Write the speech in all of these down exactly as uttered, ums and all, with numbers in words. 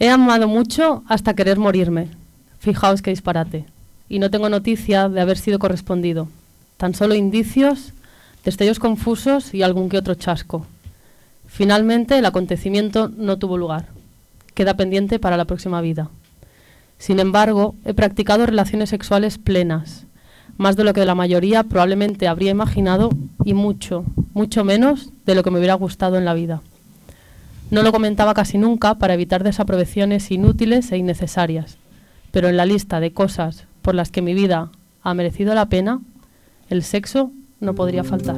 He amado mucho hasta querer morirme. Fijaos qué disparate. Y no tengo noticia de haber sido correspondido. Tan solo indicios, destellos confusos y algún que otro chasco. Finalmente, el acontecimiento no tuvo lugar. Queda pendiente para la próxima vida. Sin embargo, he practicado relaciones sexuales plenas, más de lo que la mayoría probablemente habría imaginado y mucho, mucho menos de lo que me hubiera gustado en la vida. No lo comentaba casi nunca para evitar desaprobaciones inútiles e innecesarias, pero en la lista de cosas por las que mi vida ha merecido la pena, el sexo no podría faltar.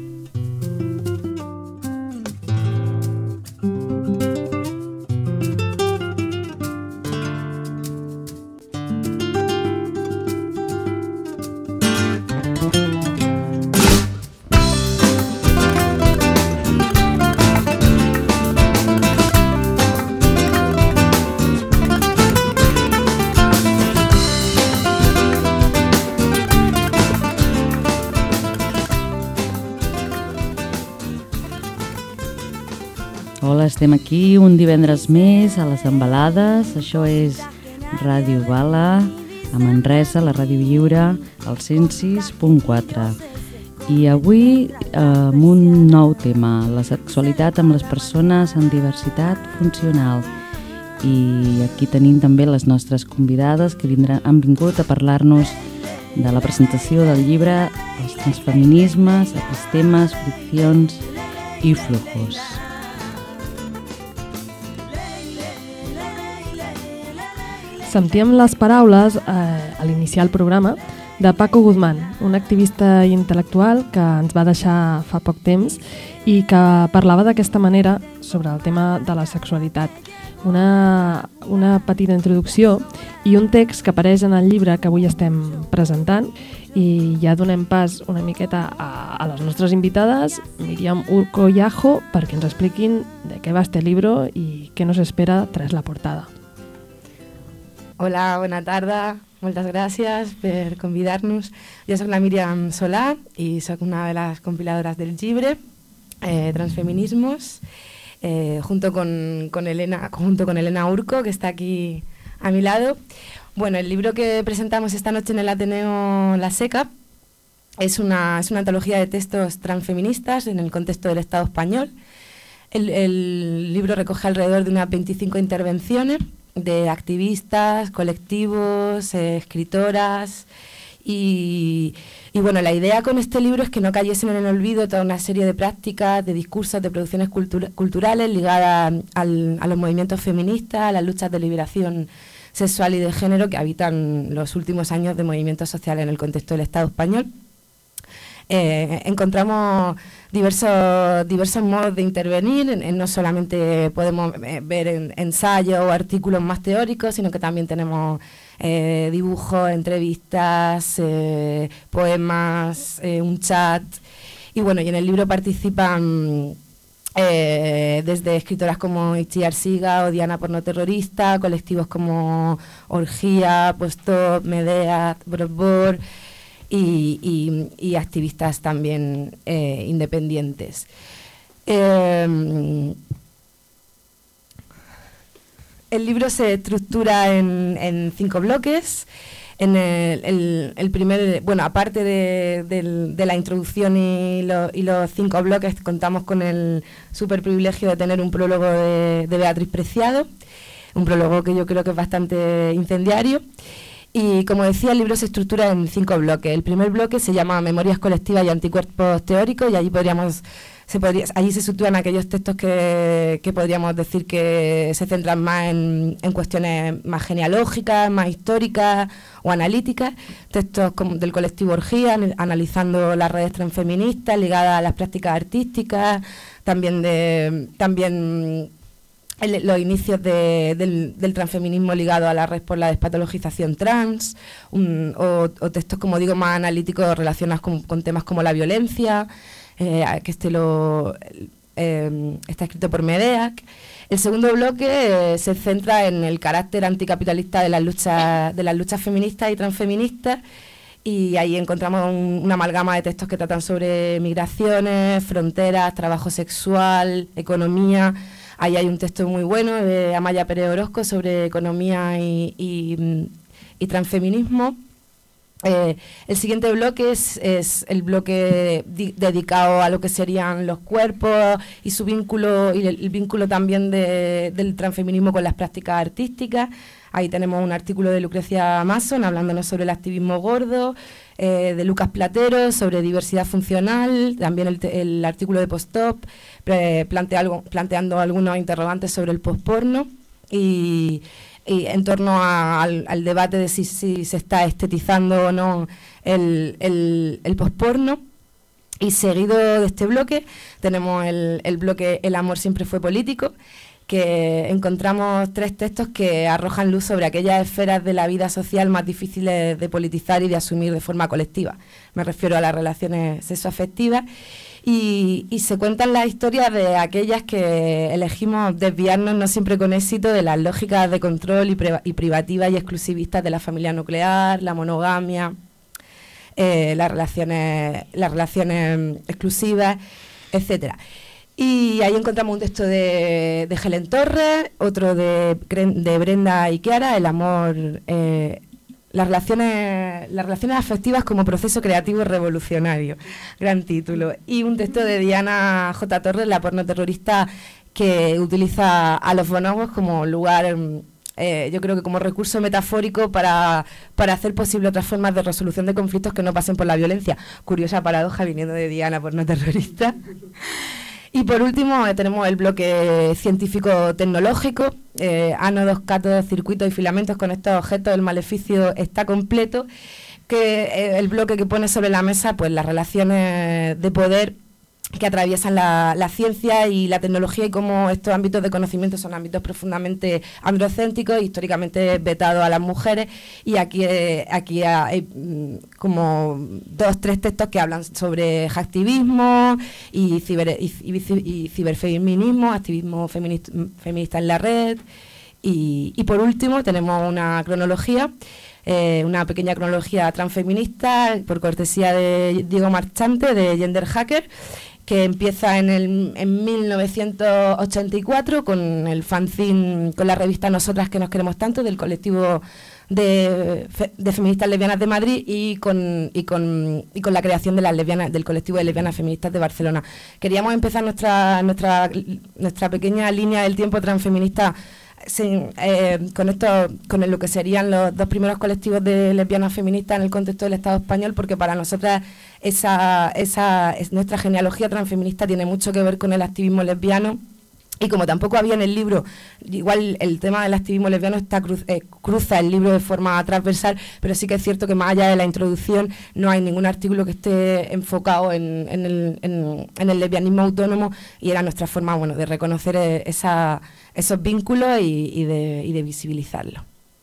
Hola, estem aquí un divendres més a les Embalades. Això és Ràdio Bala, a Manresa, la Ràdio Lliure, al cent sis punt quatre. I avui eh, amb un nou tema, la sexualitat amb les persones amb diversitat funcional. I aquí tenim també les nostres convidades que vindran, han vingut a parlar-nos de la presentació del llibre Els transfeminismes, epistemes, friccions i flujos. Sentíem les paraules eh, a l'iniciar el programa de Paco Guzmán, un activista intel·lectual que ens va deixar fa poc temps i que parlava d'aquesta manera sobre el tema de la sexualitat. Una, una petita introducció i un text que apareix en el llibre que avui estem presentant, i ja donem pas una miqueta a, a les nostres invitades, Míriam Urco i Ajo, perquè ens expliquin de què va este libro i què nos espera tras la portada. Hola, bona tarda, moltes gràcies per convidar-nos. Jo soc la Míriam Solà i soc una de les compiladores del llibre eh, Transfeminismos, eh, junto, con, con Elena, junto con Elena Urco, que está aquí a mi lado. Bueno, el libro que presentamos esta noche en el Ateneo La Seca es una, es una antología de textos transfeministas en el contexto del Estado español. El, el libro recoge alrededor de unas veinticinco intervenciones de activistas, colectivos, eh, escritoras y, y bueno, la idea con este libro es que no cayesen en el olvido toda una serie de prácticas, de discursos, de producciones cultura, culturales ligadas al, a los movimientos feministas, a las luchas de liberación sexual y de género que habitan los últimos años de movimientos sociales en el contexto del Estado español. Eh, encontramos diversos, diversos modos de intervenir, en, en no solamente podemos eh, ver en, ensayos o artículos más teóricos, sino que también tenemos eh, dibujos, entrevistas, eh, poemas, eh, un chat, y bueno, y en el libro participan eh, desde escritoras como Itziar Siga o Diana Pornoterrorista, colectivos como Orgía, Postop, Medea, Brotbor, Y, y, y activistas también eh, independientes. Eh, el libro se estructura en, en cinco bloques. En el, el, el primer, bueno, aparte de, de, de la introducción y, lo, y los cinco bloques, contamos con el súper privilegio de tener un prólogo de, de Beatriz Preciado, un prólogo que yo creo que es bastante incendiario. Y como decía, el libro se estructura en cinco bloques. El primer bloque se llama Memorias colectivas y anticuerpos teóricos, y allí podríamos, se podría, allí se sitúan aquellos textos que, que podríamos decir que se centran más en, en cuestiones más genealógicas, más históricas o analíticas. Textos como del colectivo Orgía, analizando las redes transfeministas ligadas a las prácticas artísticas, también de también El, los inicios de, del, del transfeminismo ligado a la red por la despatologización trans, un, o, o textos, como digo, más analíticos relacionados con, con temas como la violencia, eh, que este lo, eh, está escrito por Medeac. El segundo bloque eh, se centra en el carácter anticapitalista de las luchas, de las luchas feministas y transfeministas, y ahí encontramos un, una amalgama de textos que tratan sobre migraciones, fronteras, trabajo sexual, economía, Ahí hay un texto muy bueno de Amaya Pérez Orozco sobre economía y, y, y transfeminismo. Eh, el siguiente bloque es, es el bloque di- dedicado a lo que serían los cuerpos y su vínculo, y el, el vínculo también de, del transfeminismo con las prácticas artísticas. Ahí tenemos un artículo de Lucrecia Mason hablándonos sobre el activismo gordo, eh, de Lucas Platero sobre diversidad funcional, también el, te- el artículo de Postop pre- plantea algo, planteando algunos interrogantes sobre el posporno y, y en torno a, al, al debate de si, si se está estetizando o no el, el, el posporno. Y seguido de este bloque tenemos el, el bloque El amor siempre fue político, que encontramos tres textos que arrojan luz sobre aquellas esferas de la vida social más difíciles de politizar y de asumir de forma colectiva. Me refiero a las relaciones sexoafectivas y, y se cuentan las historias de aquellas que elegimos desviarnos, no siempre con éxito, de las lógicas de control y, priva- y privativas y exclusivistas de la familia nuclear, la monogamia, eh, las relaciones, las relaciones exclusivas, etcétera. Y ahí encontramos un texto de, de Helen Torres, otro de, de Brenda Iquiara, El amor, eh, las relaciones, las relaciones afectivas como proceso creativo revolucionario, gran título. Y un texto de Diana J. Torres, la pornoterrorista, que utiliza a los bonobos como lugar, eh, yo creo que como recurso metafórico para, para hacer posible otras formas de resolución de conflictos que no pasen por la violencia. Curiosa paradoja viniendo de Diana, pornoterrorista. Y por último eh, tenemos el bloque científico-tecnológico, eh, ánodos, cátodos, circuitos y filamentos. Con estos objetos el maleficio está completo, que eh, el bloque que pone sobre la mesa pues las relaciones de poder que atraviesan la, la ciencia y la tecnología y cómo estos ámbitos de conocimiento son ámbitos profundamente androcéntricos, históricamente vetados a las mujeres, y aquí, eh, aquí hay mm, como dos, tres textos que hablan sobre hacktivismo y, ciber, y, y, y ciberfeminismo, activismo feminista, feminista en la red, y, y por último tenemos una cronología, eh, una pequeña cronología transfeminista por cortesía de Diego Marchante de Gender Hacker, que empieza en, el, en mil novecientos ochenta y cuatro con el fanzine, con la revista Nosotras que nos queremos tanto, del colectivo de, fe, de feministas lesbianas de Madrid, y con, y con, y con la creación de las lesbianas, del colectivo de lesbianas feministas de Barcelona. Queríamos empezar nuestra, nuestra, nuestra pequeña línea del tiempo transfeminista sin, eh, con esto, con lo que serían los dos primeros colectivos de lesbianas feministas en el contexto del Estado español, porque para nosotras esa, esa es, nuestra genealogía transfeminista tiene mucho que ver con el activismo lesbiano. Y como tampoco había en el libro, igual el tema del activismo lesbiano está cruz, eh, cruza el libro de forma transversal, pero sí que es cierto que más allá de la introducción no hay ningún artículo que esté enfocado en, en, el, en, en el lesbianismo autónomo, y era nuestra forma, bueno, de reconocer esa, esos vínculos y, y, de, y de visibilitzar-los.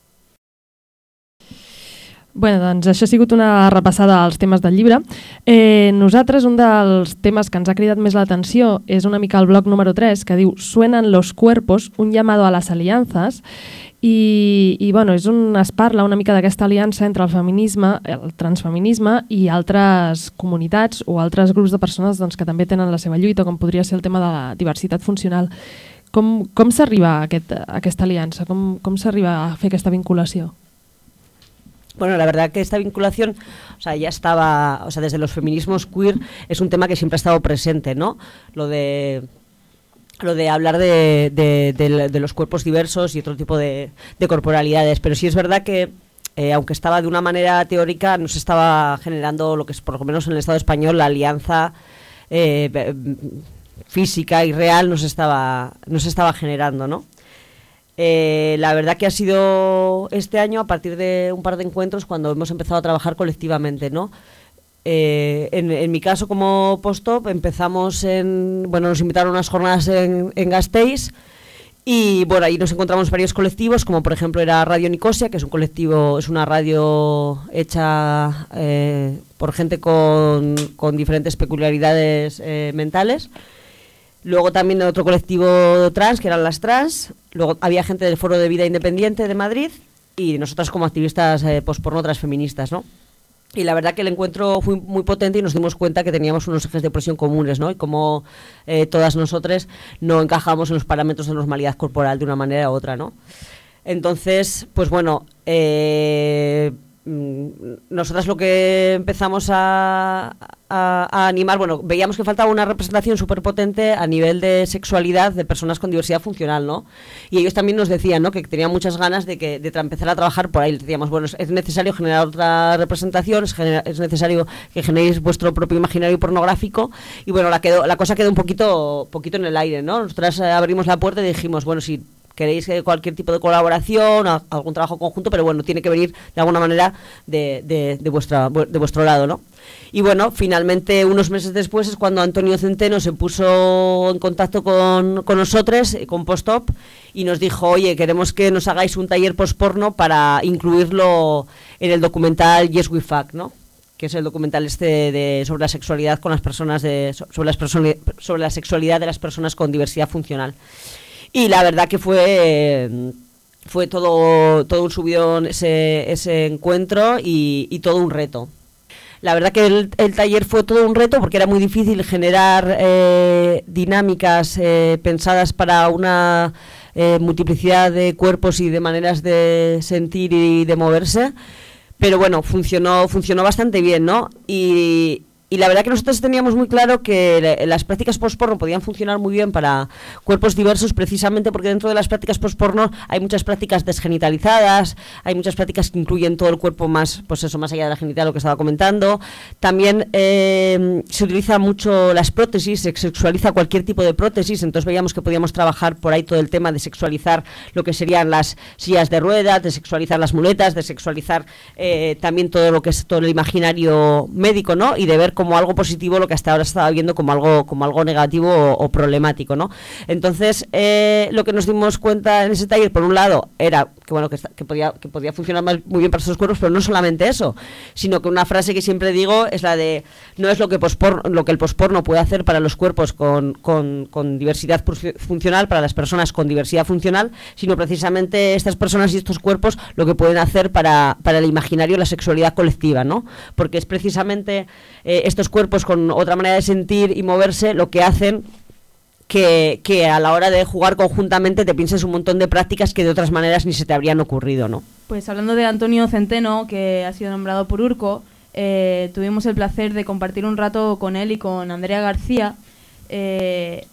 Bé, doncs això ha sigut una repassada als temes del llibre. Eh, nosaltres, un dels temes que ens ha cridat més l'atenció és una mica el bloc número tres, que diu Suenan los cuerpos, un llamado a las alianzas, i, i bueno, és on es parla una mica d'aquesta aliança entre el feminisme, el transfeminisme i altres comunitats o altres grups de persones doncs, que també tenen la seva lluita, com podria ser el tema de la diversitat funcional. Com, com s'arriba a, aquest, a aquesta aliança? Com, com s'arriba a fer aquesta vinculació? Bueno, la verdad que esta vinculación, o sea, ya estaba, o sea, desde los feminismos queer es un tema que siempre ha estado presente, ¿no? Lo de lo de hablar de, de, de, de los cuerpos diversos y otro tipo de, de corporalidades, pero sí es verdad que eh, aunque estaba de una manera teórica, no se estaba generando lo que es, por lo menos en el Estado español, la alianza eh, física y real no se estaba, no se estaba generando, ¿no? Eh, la verdad que ha sido este año, a partir de un par de encuentros, cuando hemos empezado a trabajar colectivamente, ¿no? Eh, en, en mi caso, como Postop, empezamos en, bueno, nos invitaron a unas jornadas en, en Gasteiz, y bueno, ahí nos encontramos varios colectivos, como por ejemplo era Radio Nicosia, que es un colectivo, es una radio hecha eh, por gente con, con diferentes peculiaridades eh, mentales. Luego también otro colectivo trans, que eran las trans. Luego había gente del Foro de Vida Independiente de Madrid, y nosotras como activistas eh, posporno transfeministas, ¿no? Y la verdad que el encuentro fue muy potente y nos dimos cuenta que teníamos unos ejes de presión comunes, ¿no? Y cómo eh, todas nosotras no encajamos en los parámetros de normalidad corporal de una manera u otra, ¿no? Entonces, pues bueno, eh, nosotras lo que empezamos a, a, a animar, bueno, veíamos que faltaba una representación súper potente a nivel de sexualidad de personas con diversidad funcional, ¿no? Y ellos también nos decían, ¿no?, que tenían muchas ganas de que de tra- empezar a trabajar por ahí. Les decíamos, bueno, es, es necesario generar otra representación, es, genera- es necesario que generéis vuestro propio imaginario pornográfico. Y bueno, la, quedó, la cosa quedó un poquito, poquito en el aire, ¿no? Nosotras eh, abrimos la puerta y dijimos, bueno, si queréis que cualquier tipo de colaboración, a, algún trabajo conjunto, pero bueno, tiene que venir de alguna manera de, de, de, vuestra, de vuestro lado, ¿no? Y bueno, finalmente, unos meses después es cuando Antonio Centeno se puso en contacto con, con nosotros, con Postop, y nos dijo, oye, queremos que nos hagáis un taller postporno para incluirlo en el documental Yes We Fuck, ¿no?, que es el documental este de, sobre la sexualidad con las personas de, sobre, las persona, sobre la sexualidad de las personas con diversidad funcional. Y la verdad que fue fue todo todo un subidón ese, ese encuentro y, y todo un reto. La verdad que el, el taller fue todo un reto porque era muy difícil generar eh, dinámicas eh, pensadas para una eh, multiplicidad de cuerpos y de maneras de sentir y de moverse. Pero bueno, funcionó funcionó bastante bien, ¿no? Y... Y la verdad que nosotros teníamos muy claro que las prácticas postporno podían funcionar muy bien para cuerpos diversos, precisamente porque dentro de las prácticas postporno hay muchas prácticas desgenitalizadas, hay muchas prácticas que incluyen todo el cuerpo más, pues eso, más allá de la genital, lo que estaba comentando. También eh, se utiliza mucho las prótesis, se sexualiza cualquier tipo de prótesis, entonces veíamos que podíamos trabajar por ahí todo el tema de sexualizar lo que serían las sillas de ruedas, de sexualizar las muletas, de sexualizar eh, también todo lo que es todo el imaginario médico, ¿no? Y de ver como algo positivo lo que hasta ahora se estaba viendo como algo como algo negativo o, o problemático, ¿no? Entonces, eh, lo que nos dimos cuenta en ese taller, por un lado, era que bueno que, que podía que podía funcionar más, muy bien para esos cuerpos, pero no solamente eso, sino que una frase que siempre digo es la de no es lo que posporno, lo que el posporno puede hacer para los cuerpos con, con, con diversidad funcional, para las personas con diversidad funcional, sino precisamente estas personas y estos cuerpos lo que pueden hacer para, para el imaginario, la sexualidad colectiva, ¿no? Porque es precisamente eh, estos cuerpos con otra manera de sentir y moverse lo que hacen que, que a la hora de jugar conjuntamente te pienses un montón de prácticas que de otras maneras ni se te habrían ocurrido, ¿no? Pues hablando de Antonio Centeno, que ha sido nombrado por Urco, eh, tuvimos el placer de compartir un rato con él y con Andrea García, eh,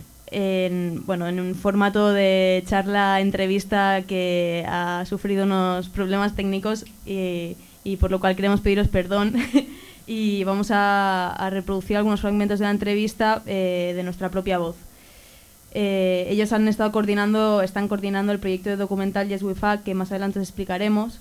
en, bueno, en un formato de charla-entrevista que ha sufrido unos problemas técnicos y, y por lo cual queremos pediros perdón. Y vamos a, a reproducir algunos fragmentos de la entrevista eh, de nuestra propia voz. Eh, ellos han estado coordinando, están coordinando el proyecto de documental Yes We Fuck, que más adelante os explicaremos,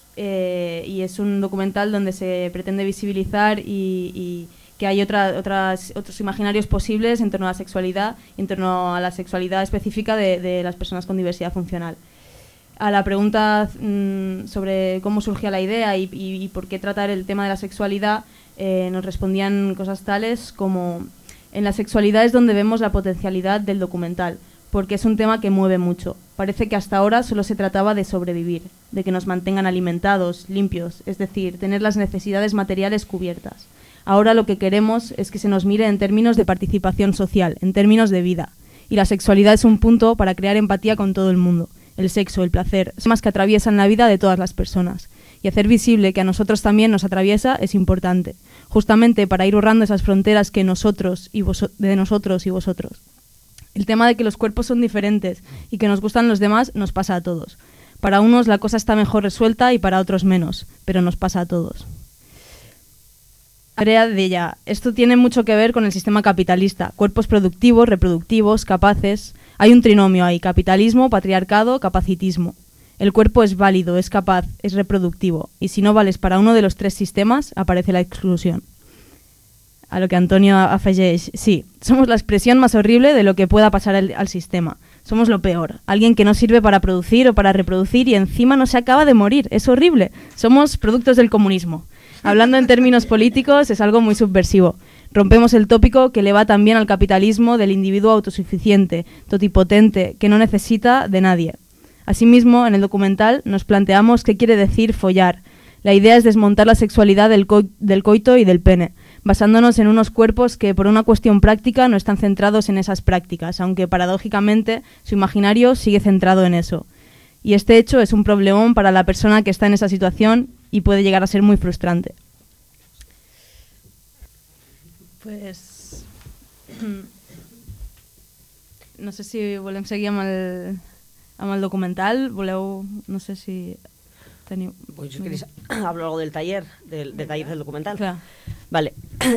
eh, y es un documental donde se pretende visibilizar y, y que hay otra, otras, otros imaginarios posibles en torno a la sexualidad, en torno a la sexualidad específica de, de las personas con diversidad funcional. A la pregunta mmm, sobre cómo surgía la idea y, y, y por qué tratar el tema de la sexualidad, eh, nos respondían cosas tales como: en la sexualidad es donde vemos la potencialidad del documental, porque es un tema que mueve mucho. Parece que hasta ahora solo se trataba de sobrevivir, de que nos mantengan alimentados, limpios, es decir, tener las necesidades materiales cubiertas. Ahora lo que queremos es que se nos mire en términos de participación social, en términos de vida. Y la sexualidad es un punto para crear empatía con todo el mundo. El sexo, el placer, son temas que atraviesan la vida de todas las personas. Y hacer visible que a nosotros también nos atraviesa es importante, justamente para ir borrando esas fronteras que nosotros y vos- de nosotros y vosotros. El tema de que los cuerpos son diferentes y que nos gustan los demás nos pasa a todos. Para unos la cosa está mejor resuelta y para otros menos, pero nos pasa a todos. Andrea de ella, esto tiene mucho que ver con el sistema capitalista, cuerpos productivos, reproductivos, capaces. Hay un trinomio ahí, capitalismo, patriarcado, capacitismo. El cuerpo es válido, es capaz, es reproductivo, y si no vales para uno de los tres sistemas, aparece la exclusión. A lo que Antonio afegeix, sí, somos la expresión más horrible de lo que pueda pasar al, al sistema. Somos lo peor, alguien que no sirve para producir o para reproducir y encima no se acaba de morir, es horrible. Somos productos del comunismo. Hablando en términos políticos, es algo muy subversivo. Rompemos el tópico que le va también al capitalismo del individuo autosuficiente, totipotente, que no necesita de nadie. Asimismo, en el documental nos planteamos qué quiere decir follar. La idea es desmontar la sexualidad del, co- del coito y del pene, basándonos en unos cuerpos que por una cuestión práctica no están centrados en esas prácticas, aunque paradójicamente su imaginario sigue centrado en eso. Y este hecho es un problemón para la persona que está en esa situación y puede llegar a ser muy frustrante. Pues... no sé si volem seguir amb el, amb el documental, voleu... no sé si teniu... Pues yo queréis hablo algo del taller, del, del taller del documental. Clar. Vale,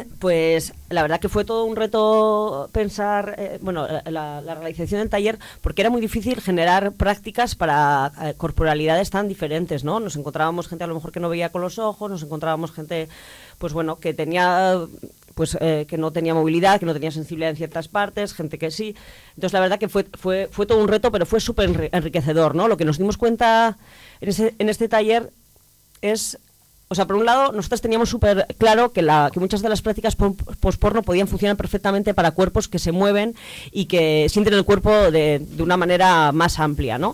pues la verdad que fue todo un reto pensar, eh, bueno, la, la realización del taller, porque era muy difícil generar prácticas para eh, corporalidades tan diferentes, ¿no? Nos encontrábamos gente a lo mejor que no veía con los ojos, nos encontrábamos gente, pues bueno, que tenía... pues eh, que no tenía movilidad, que no tenía sensibilidad en ciertas partes, gente que sí. Entonces la verdad que fue fue fue todo un reto, pero fue súper enriquecedor, ¿no? Lo que nos dimos cuenta en, ese, en este taller es, o sea, por un lado, nosotros teníamos súper claro que, la, que muchas de las prácticas post-porno podían funcionar perfectamente para cuerpos que se mueven y que sienten el cuerpo de, de una manera más amplia, ¿no?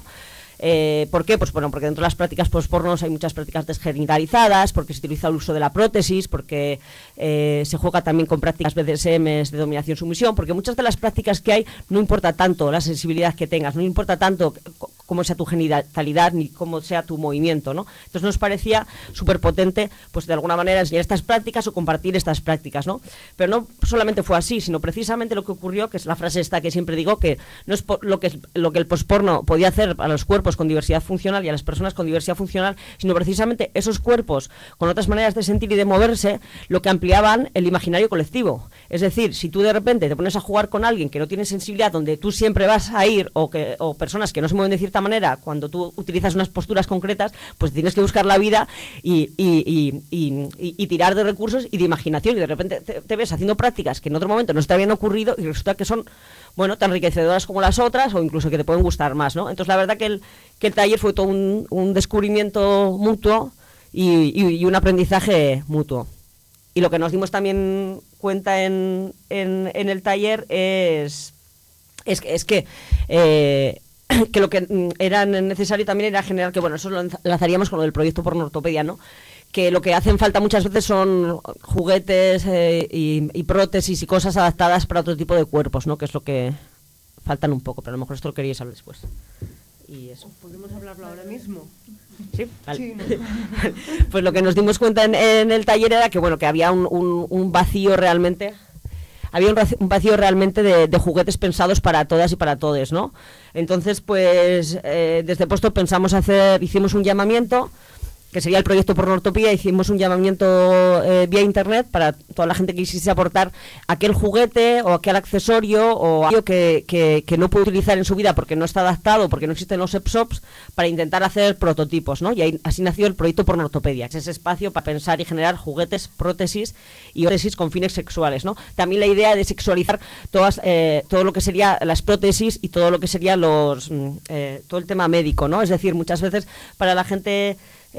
Eh, ¿Por qué? Pues bueno, porque dentro de las prácticas post-pornos hay muchas prácticas desgenitalizadas, porque se utiliza el uso de la prótesis, porque eh, se juega también con prácticas B D S M de dominación-sumisión, porque muchas de las prácticas que hay no importa tanto la sensibilidad que tengas, no importa tanto cómo sea tu genitalidad ni cómo sea tu movimiento, ¿no? Entonces nos parecía súper potente, pues de alguna manera enseñar estas prácticas o compartir estas prácticas, ¿no? Pero no solamente fue así, sino precisamente lo que ocurrió, que es la frase esta que siempre digo, que no es lo que, lo que el post-porno podía hacer a los cuerpos con diversidad funcional y a las personas con diversidad funcional, sino precisamente esos cuerpos con otras maneras de sentir y de moverse, lo que ampliaban el imaginario colectivo. Es decir, si tú de repente te pones a jugar con alguien que no tiene sensibilidad, donde tú siempre vas a ir, o, que, o personas que no se mueven de cierta manera, cuando tú utilizas unas posturas concretas, pues tienes que buscar la vida y, y, y, y, y, y tirar de recursos y de imaginación, y de repente te, te ves haciendo prácticas que en otro momento no te habían ocurrido y resulta que son, bueno, tan enriquecedoras como las otras, o incluso que te pueden gustar más, ¿no? Entonces la verdad que el, que el taller fue todo un, un descubrimiento mutuo y, y, y un aprendizaje mutuo. Y lo que nos dimos también cuenta en, en, en el taller es, es, es que eh, que lo que era necesario también era generar, que bueno, eso lo enlazaríamos con lo del proyecto Pornortopedia, ¿no? Que lo que hacen falta muchas veces son juguetes eh, y, y prótesis y cosas adaptadas para otro tipo de cuerpos, ¿no? Que es lo que faltan un poco, pero a lo mejor esto lo queríais hablar después. Y eso. ¿Podemos hablarlo ahora mismo? Sí, vale. Sí, ¿no? Pues lo que nos dimos cuenta en, en el taller era que bueno, que había un, un, un vacío realmente, había un, un vacío realmente de, de juguetes pensados para todas y para todes, ¿no? Entonces, pues eh, desde Post-op pensamos hacer, hicimos un llamamiento, que sería el proyecto Pornortopía, hicimos un llamamiento eh, vía internet para toda la gente que quisiese aportar aquel juguete o aquel accesorio o aquello que, que, que no puede utilizar en su vida porque no está adaptado, porque no existen los EPSOPs, para intentar hacer prototipos, ¿no? Y ahí, así nació el proyecto Pornortopedia, que es ese espacio para pensar y generar juguetes, prótesis y prótesis con fines sexuales, ¿no? También la idea de sexualizar todas, eh, todo lo que sería las prótesis y todo lo que sería los eh, todo el tema médico, ¿no? Es decir, muchas veces para la gente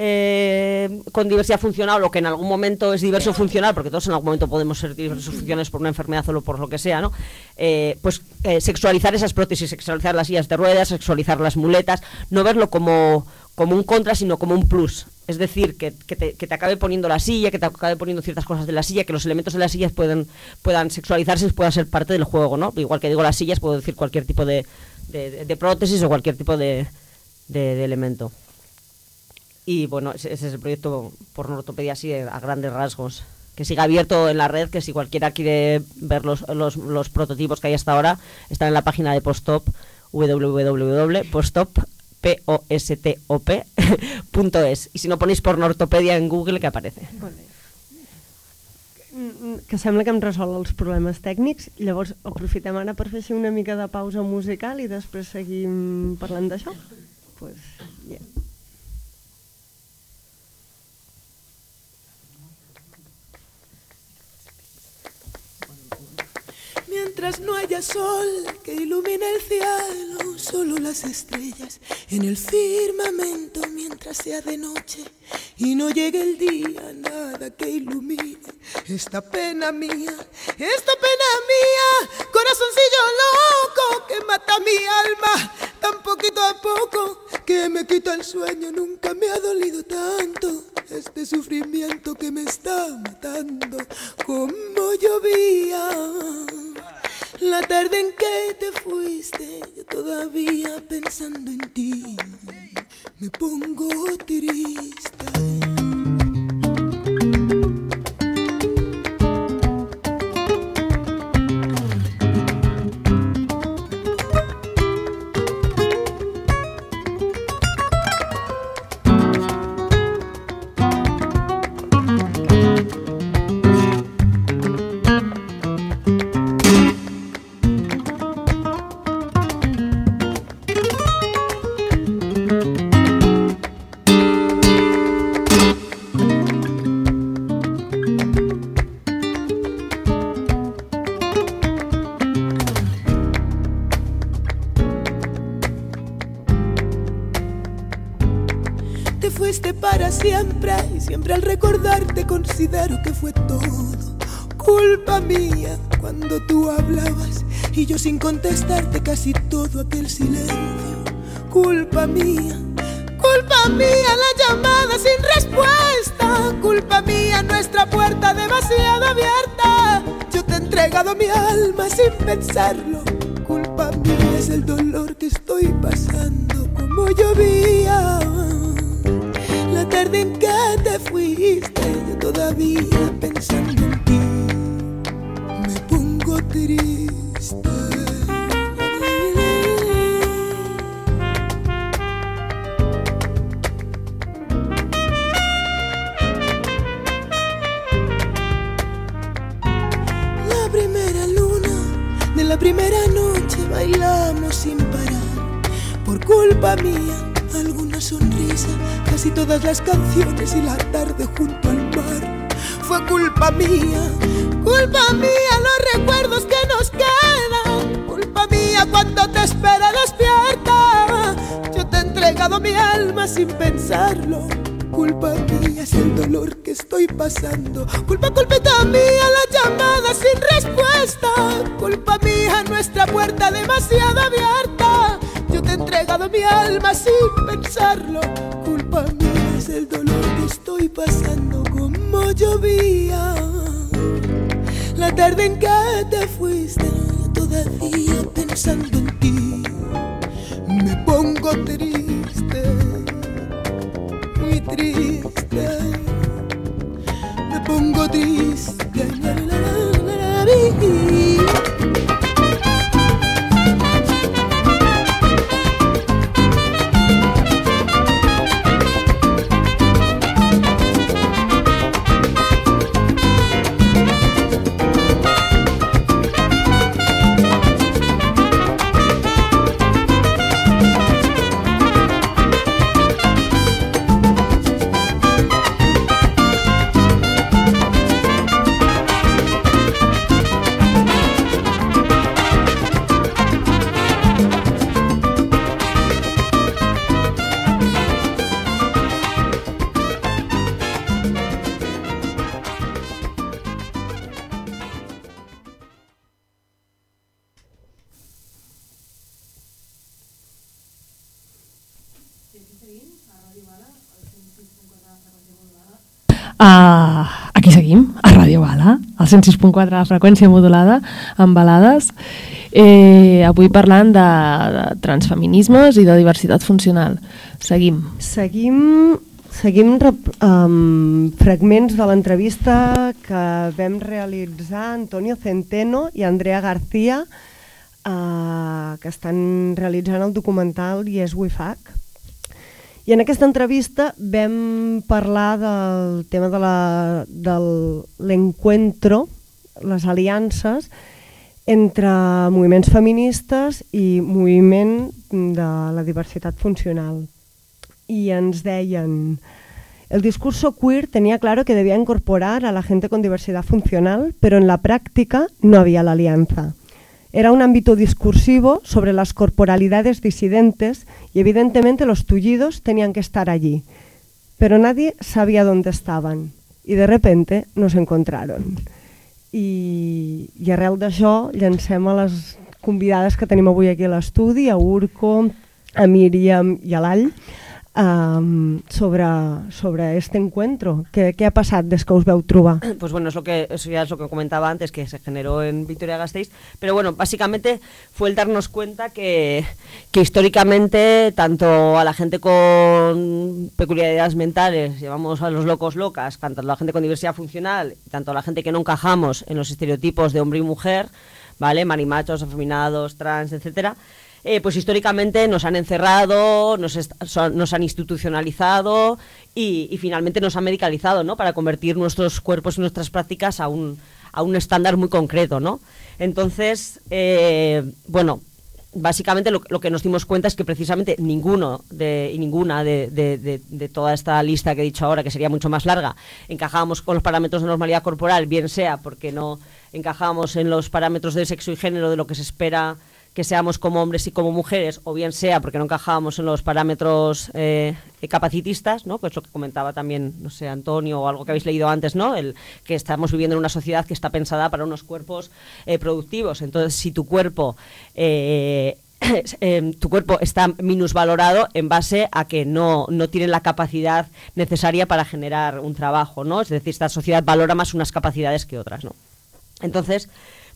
Eh, con diversidad funcional o que en algún momento es diverso funcional, porque todos en algún momento podemos ser diversos funcionales por una enfermedad o por lo que sea, ¿no? Eh, pues eh, sexualizar esas prótesis, sexualizar las sillas de ruedas, sexualizar las muletas, no verlo como, como un contra, sino como un plus. Es decir, que, que, te, que te acabe poniendo la silla, que te acabe poniendo ciertas cosas de la silla, que los elementos de las sillas pueden, puedan sexualizarse y puedan ser parte del juego, ¿no? Igual que digo las sillas, puedo decir cualquier tipo de, de, de, de prótesis o cualquier tipo de, de, de elemento. Y bueno, ese, ese es el proyecto Pornortopedia así a grandes rasgos. Que siga abierto en la red, que si cualquiera quiere ver los, los, los prototipos que hay hasta ahora, están en la página de Post-op, w w w punto postop punto es. Y si no ponéis Pornortopedia en Google, que aparece. Vale. Que sembla que hem resolt els problemes tècnics, llavors aprofitem ara per fer una mica de pausa musical i després seguim parlant d'això? Pues, yeah. Mientras no haya sol que ilumine el cielo, solo las estrellas en el firmamento, mientras sea de noche y no llegue el día, nada que ilumine esta pena mía, esta pena mía, corazoncillo loco que mata mi alma, tan poquito a poco que me quita el sueño, nunca me ha dolido tanto este sufrimiento que me está matando. Como llovía la tarde en que te fuiste, yo todavía pensando en ti me pongo triste. Siempre y siempre al recordarte considero que fue todo culpa mía cuando tú hablabas y yo sin contestarte casi todo aquel silencio. Culpa mía, culpa mía la llamada sin respuesta. Culpa mía nuestra puerta demasiado abierta. Yo te he entregado mi alma sin pensarlo. Culpa mía es el dolor que estoy pasando. Como llovía la tarde en que te fuiste, yo todavía pensando en ti me pongo triste. La primera luna de la primera noche bailamos sin parar. Por culpa mía alguna sonrisa, casi todas las canciones y la tarde junto al mar. Fue culpa mía, culpa mía los recuerdos que nos quedan. Culpa mía cuando te espera despierta. Yo te he entregado mi alma sin pensarlo. Culpa mía es el dolor que estoy pasando. Culpa, culpita mía la llamada sin respuesta. Culpa mía nuestra puerta demasiado abierta. Yo te he entregado mi alma sin pensarlo. Culpa mía es el dolor que estoy pasando. Como llovía la tarde en que te fuiste, todavía pensando en ti me pongo triste, muy triste. Me pongo triste. La, la, la, la, la, la. Uh, aquí seguim, a Ràdio Bala, al cent sis punt quatre de la freqüència modulada, amb balades. Eh, avui parlant de, de transfeminismes i de diversitat funcional. Seguim. Seguim, seguim um, fragments de l'entrevista que vam realitzar Antonio Centeno i Andrea García, uh, que estan realitzant el documental Yes We Fuck. I en aquesta entrevista vam parlar del tema de la, del l'encuentro, les aliances entre moviments feministes i moviment de la diversitat funcional. Y ens deien, el discurso queer tenía claro que debía incorporar a la gente con diversidad funcional, pero en la práctica no había la alianza. Era un ámbito discursivo sobre las corporalidades disidentes y evidentemente los tullidos tenían que estar allí, pero nadie sabía dónde estaban y de repente nos encontraron. I, i arrel d'això llancem a les convidades que tenim avui aquí a l'estudi, a Urko, a Míriam i a l'All, um, sobre, sobre este encuentro. ¿Qué, ¿Qué ha pasado desde que os veu trobar? Pues bueno, es lo que, eso ya es lo que comentaba antes, que se generó en Vitoria-Gasteiz, pero bueno, básicamente fue el darnos cuenta que, que históricamente tanto a la gente con peculiaridades mentales, llamamos a los locos locas, tanto a la gente con diversidad funcional, tanto a la gente que no encajamos en los estereotipos de hombre y mujer, ¿vale? Marimachos, afeminados, trans, etcétera. Eh, pues históricamente nos han encerrado, nos, son, nos han institucionalizado y, y finalmente nos han medicalizado, ¿no? Para convertir nuestros cuerpos y nuestras prácticas a un, a un estándar muy concreto, ¿no? Entonces, eh, bueno, básicamente lo, lo que nos dimos cuenta es que precisamente ninguno de, y ninguna de, de, de, de toda esta lista que he dicho ahora, que sería mucho más larga, encajábamos con los parámetros de normalidad corporal, bien sea porque no encajábamos en los parámetros de sexo y género de lo que se espera que seamos como hombres y como mujeres, o bien sea porque no encajábamos en los parámetros eh, capacitistas, ¿no? Pues lo que comentaba también, no sé, Antonio, o algo que habéis leído antes, ¿no? El que estamos viviendo en una sociedad que está pensada para unos cuerpos eh, productivos. Entonces, si tu cuerpo eh, eh, tu cuerpo está minusvalorado en base a que no, no tiene la capacidad necesaria para generar un trabajo, ¿no? Es decir, esta sociedad valora más unas capacidades que otras, ¿no? Entonces,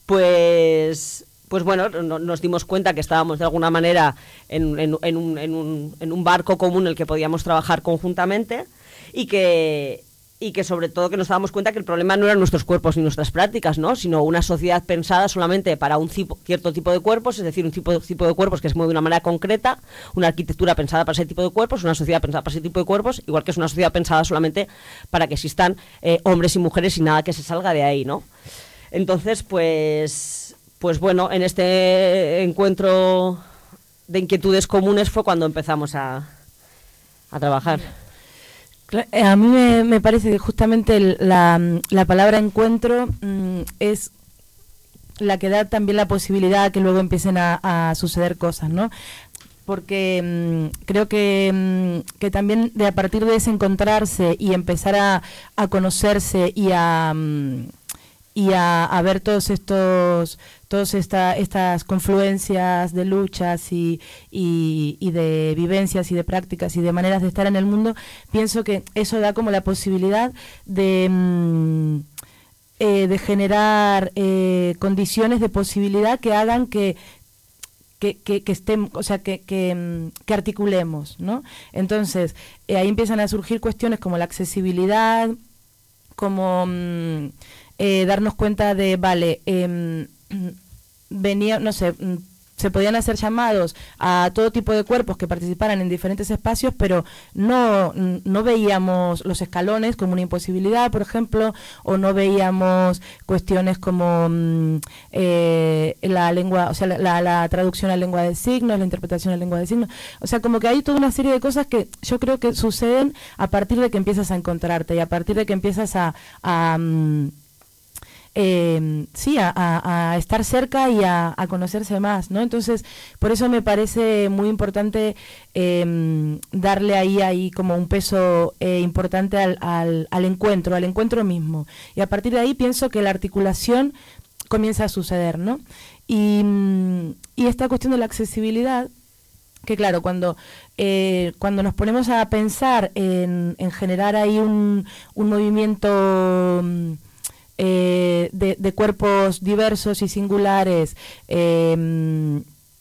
pues... Pues bueno, no, nos dimos cuenta que estábamos de alguna manera en, en, en, un, en, un, en un barco común en el que podíamos trabajar conjuntamente y que, y que sobre todo que nos dábamos cuenta que el problema no eran nuestros cuerpos ni nuestras prácticas, ¿no? Sino una sociedad pensada solamente para un tipo, cierto tipo de cuerpos, es decir, un tipo, tipo de cuerpos que se mueve de una manera concreta, una arquitectura pensada para ese tipo de cuerpos, una sociedad pensada para ese tipo de cuerpos, igual que es una sociedad pensada solamente para que existan eh, hombres y mujeres y nada que se salga de ahí, ¿no? Entonces, pues... Pues bueno, en este encuentro de inquietudes comunes fue cuando empezamos a, a trabajar. A mí me, me parece que justamente el, la, la palabra encuentro mmm, es la que da también la posibilidad de que luego empiecen a, a suceder cosas, ¿no? Porque mmm, creo que, mmm, que también de a partir de ese encontrarse y empezar a, a conocerse y a... Mmm, y a, a ver todos estos todas esta, estas confluencias de luchas y, y, y de vivencias y de prácticas y de maneras de estar en el mundo, pienso que eso da como la posibilidad de, mm, eh, de generar eh, condiciones de posibilidad que hagan que Que, que, que estén, o sea, que, que, que articulemos, ¿no? Entonces, eh, ahí empiezan a surgir cuestiones como la accesibilidad, como mmm, eh, darnos cuenta de, vale, eh, venía, no sé, se podían hacer llamados a todo tipo de cuerpos que participaran en diferentes espacios, pero no, no veíamos los escalones como una imposibilidad, por ejemplo, o no veíamos cuestiones como eh, la lengua, o sea, la, la traducción a lengua de signos, la interpretación a lengua de signos, o sea, como que hay toda una serie de cosas que yo creo que suceden a partir de que empiezas a encontrarte y a partir de que empiezas a... a Eh, sí, a, a, a estar cerca y a, a conocerse más, ¿no? Entonces, por eso me parece muy importante eh, darle ahí, ahí como un peso eh, importante al, al, al encuentro, al encuentro mismo. Y a partir de ahí pienso que la articulación comienza a suceder, ¿no? Y, y esta cuestión de la accesibilidad, que claro, cuando eh, cuando nos ponemos a pensar en, en generar ahí un, un movimiento... Eh, de, de cuerpos diversos y singulares eh,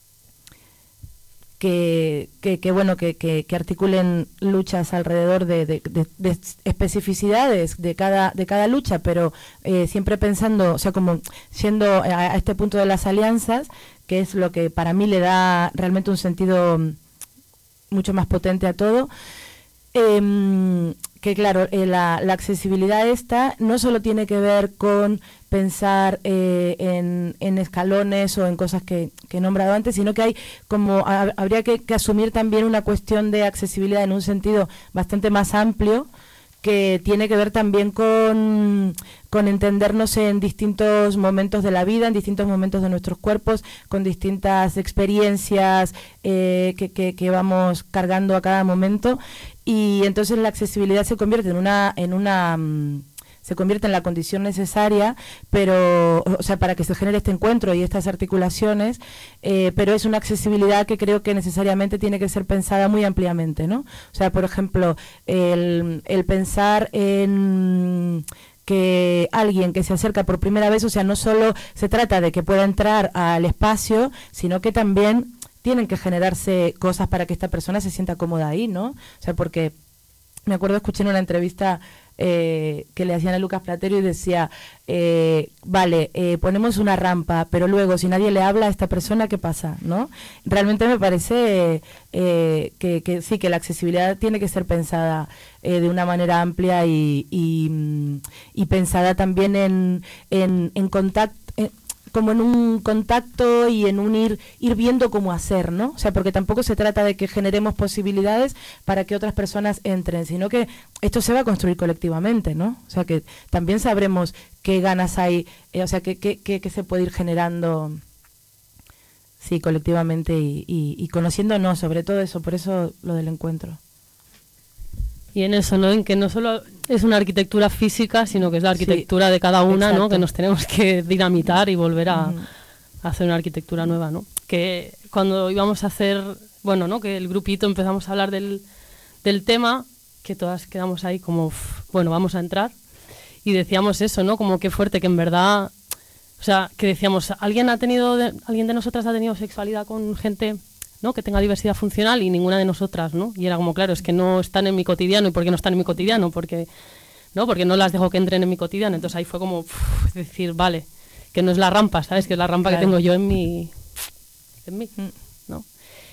que, que, que bueno que, que, que articulen luchas alrededor de, de, de, de especificidades de cada de cada lucha, pero eh, siempre pensando, o sea, como siendo a, a este punto de las alianzas, que es lo que para mí le da realmente un sentido mucho más potente a todo. Eh, que claro, eh, la, la accesibilidad esta no solo tiene que ver con pensar eh, en, en escalones o en cosas que, que he nombrado antes, sino que hay como a, habría que, que asumir también una cuestión de accesibilidad en un sentido bastante más amplio, que tiene que ver también con, con entendernos en distintos momentos de la vida, en distintos momentos de nuestros cuerpos, con distintas experiencias eh, que, que, que vamos cargando a cada momento, y entonces la accesibilidad se convierte en una, en una se convierte en la condición necesaria, pero, o sea, para que se genere este encuentro y estas articulaciones, eh, pero es una accesibilidad que creo que necesariamente tiene que ser pensada muy ampliamente, ¿no? O sea, por ejemplo, el, el pensar en que alguien que se acerca por primera vez, o sea, no solo se trata de que pueda entrar al espacio, sino que también tienen que generarse cosas para que esta persona se sienta cómoda ahí, ¿no? O sea, porque me acuerdo escuché en una entrevista eh, que le hacían a Lucas Platero y decía, eh, vale, eh, ponemos una rampa, pero luego si nadie le habla a esta persona, ¿qué pasa? ¿No? Realmente me parece eh, que, que sí, que la accesibilidad tiene que ser pensada eh, de una manera amplia y, y, y pensada también en, en, en contacto, como en un contacto y en un ir ir viendo cómo hacer, ¿no? O sea, porque tampoco se trata de que generemos posibilidades para que otras personas entren, sino que esto se va a construir colectivamente, ¿no? O sea, que también sabremos qué ganas hay, eh, o sea, qué, qué, qué, qué se puede ir generando, sí, colectivamente y, y, y conociéndonos, sobre todo eso, por eso lo del encuentro. Y en eso, ¿no? En que no solo es una arquitectura física, sino que es la arquitectura sí, de cada una, exacto. ¿no? Que nos tenemos que dinamitar y volver a, uh-huh. a hacer una arquitectura nueva, ¿no? Que cuando íbamos a hacer, bueno, ¿no? Que el grupito empezamos a hablar del, del tema, que todas quedamos ahí como, uff, bueno, vamos a entrar. Y decíamos eso, ¿no? Como qué fuerte, que en verdad, o sea, que decíamos, ¿alguien ha tenido, de, alguien de nosotras ha tenido sexualidad con gente, ¿no? Que tenga diversidad funcional? Y ninguna de nosotras, ¿no? Y era como, claro, es que no están en mi cotidiano. ¿Y por qué no están en mi cotidiano? Porque no, porque no las dejo que entren en mi cotidiano. Entonces ahí fue como uff, decir, vale, que no es la rampa, ¿sabes? Que es la rampa claro. que tengo yo en mi, en mí, ¿no?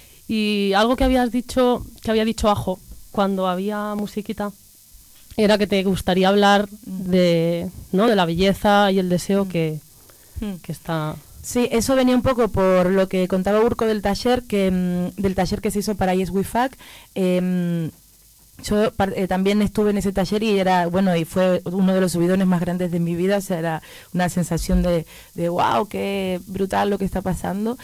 Y algo que habías dicho, que había dicho Ajo cuando había musiquita, era que te gustaría hablar de, ¿no? De la belleza y el deseo que, que está... Sí, eso venía un poco por lo que contaba Urco del taller, que mm, del taller que se hizo para Yes We Fuck. Eh, yo eh, también estuve en ese taller y era, bueno, y fue uno de los subidones más grandes de mi vida, o sea, era una sensación de, de wow, qué brutal lo que está pasando.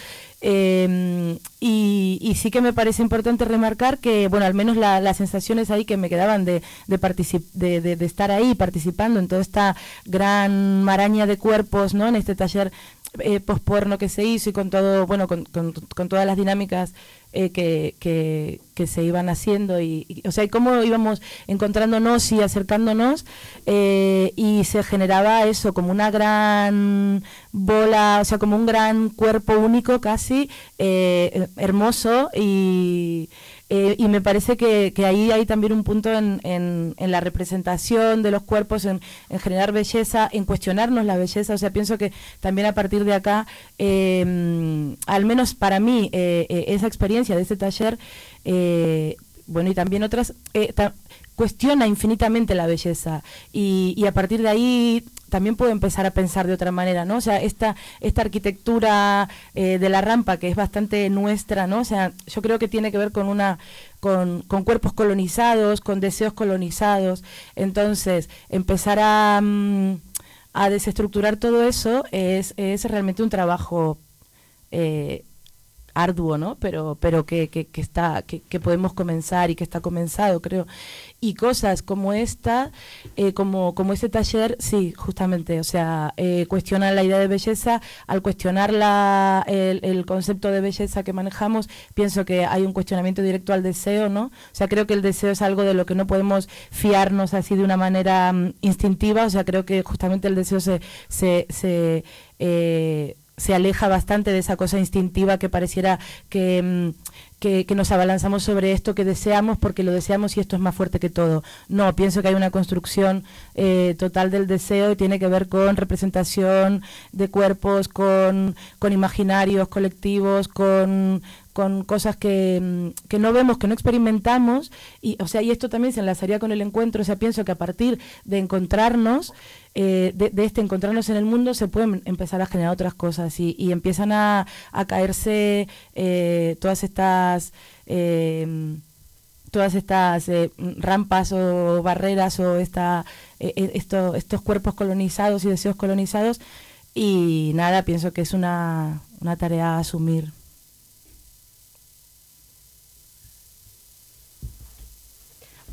Eh, y, y sí que me parece importante remarcar que, bueno, al menos la, las sensaciones ahí que me quedaban de, de, particip- de, de, de estar ahí participando en toda esta gran maraña de cuerpos, ¿no? En este taller Eh, posporno que se hizo y con todo, bueno, con, con, con todas las dinámicas eh, que, que, que se iban haciendo y, y o sea, y cómo íbamos encontrándonos y acercándonos eh, y se generaba eso como una gran bola, o sea, como un gran cuerpo único casi, eh, hermoso y Eh, y me parece que, que ahí hay también un punto en, en, en la representación de los cuerpos, en, en generar belleza, en cuestionarnos la belleza. O sea, pienso que también a partir de acá, eh, al menos para mí, eh, eh, esa experiencia de este taller, eh, bueno, y también otras, eh, ta- cuestiona infinitamente la belleza. Y, y a partir de ahí también puedo empezar a pensar de otra manera, ¿no? O sea, esta esta arquitectura eh, de la rampa que es bastante nuestra, ¿no? O sea, yo creo que tiene que ver con una con, con cuerpos colonizados, con deseos colonizados. Entonces, empezar a, um, a desestructurar todo eso es, es realmente un trabajo eh, arduo, ¿no? Pero pero que, que, que está que, que podemos comenzar y que está comenzado, creo. Y cosas como esta, eh, como como este taller, sí, justamente, o sea, eh, cuestionan la idea de belleza. Al cuestionar la, el, el concepto de belleza que manejamos, pienso que hay un cuestionamiento directo al deseo, ¿no? O sea, creo que el deseo es algo de lo que no podemos fiarnos así de una manera um, instintiva. O sea, creo que justamente el deseo se se, se eh, se aleja bastante de esa cosa instintiva que pareciera que, que, que nos abalanzamos sobre esto que deseamos porque lo deseamos y esto es más fuerte que todo. No, pienso que hay una construcción eh, total del deseo y tiene que ver con representación de cuerpos, con, con imaginarios colectivos, con... con cosas que, que no vemos, que no experimentamos, y o sea, y esto también se enlazaría con el encuentro. O sea, pienso que a partir de encontrarnos, eh, de, de este encontrarnos en el mundo, se pueden empezar a generar otras cosas, y, y empiezan a, a caerse eh, todas estas eh, todas estas eh, rampas o barreras o esta, eh, esto, estos cuerpos colonizados y deseos colonizados, y nada, pienso que es una, una tarea a asumir.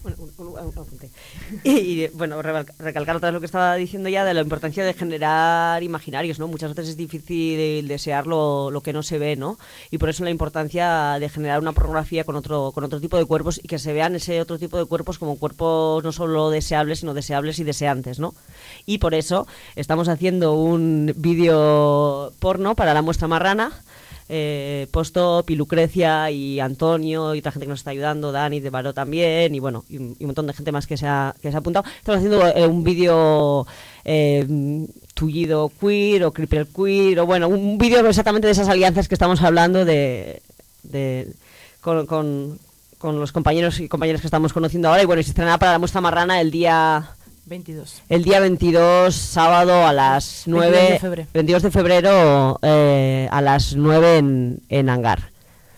Bueno, un, un, un, un, y, y bueno, recalcar otra vez lo que estaba diciendo ya de la importancia de generar imaginarios, ¿no? Muchas veces es difícil desear lo, lo que no se ve, ¿no? Y por eso la importancia de generar una pornografía con otro con otro tipo de cuerpos y que se vean ese otro tipo de cuerpos como cuerpos no solo deseables, sino deseables y deseantes, ¿no? Y por eso estamos haciendo un vídeo porno para la muestra marrana. Eh, Posto, Lucrecia y Antonio y otra gente que nos está ayudando, Dani de Baró también y bueno, y un, y un montón de gente más que se ha, que se ha apuntado. Estamos haciendo eh, un vídeo eh, tullido queer o cripple queer o bueno, un vídeo exactamente de esas alianzas que estamos hablando de, de con, con, con los compañeros y compañeras que estamos conociendo ahora y bueno, y se estrenará para la muestra marrana el día... veintidós. El día veintidós, sábado a las nueve, veintidós de febrero, veintidós de febrero eh, a las nueve en, en Hangar.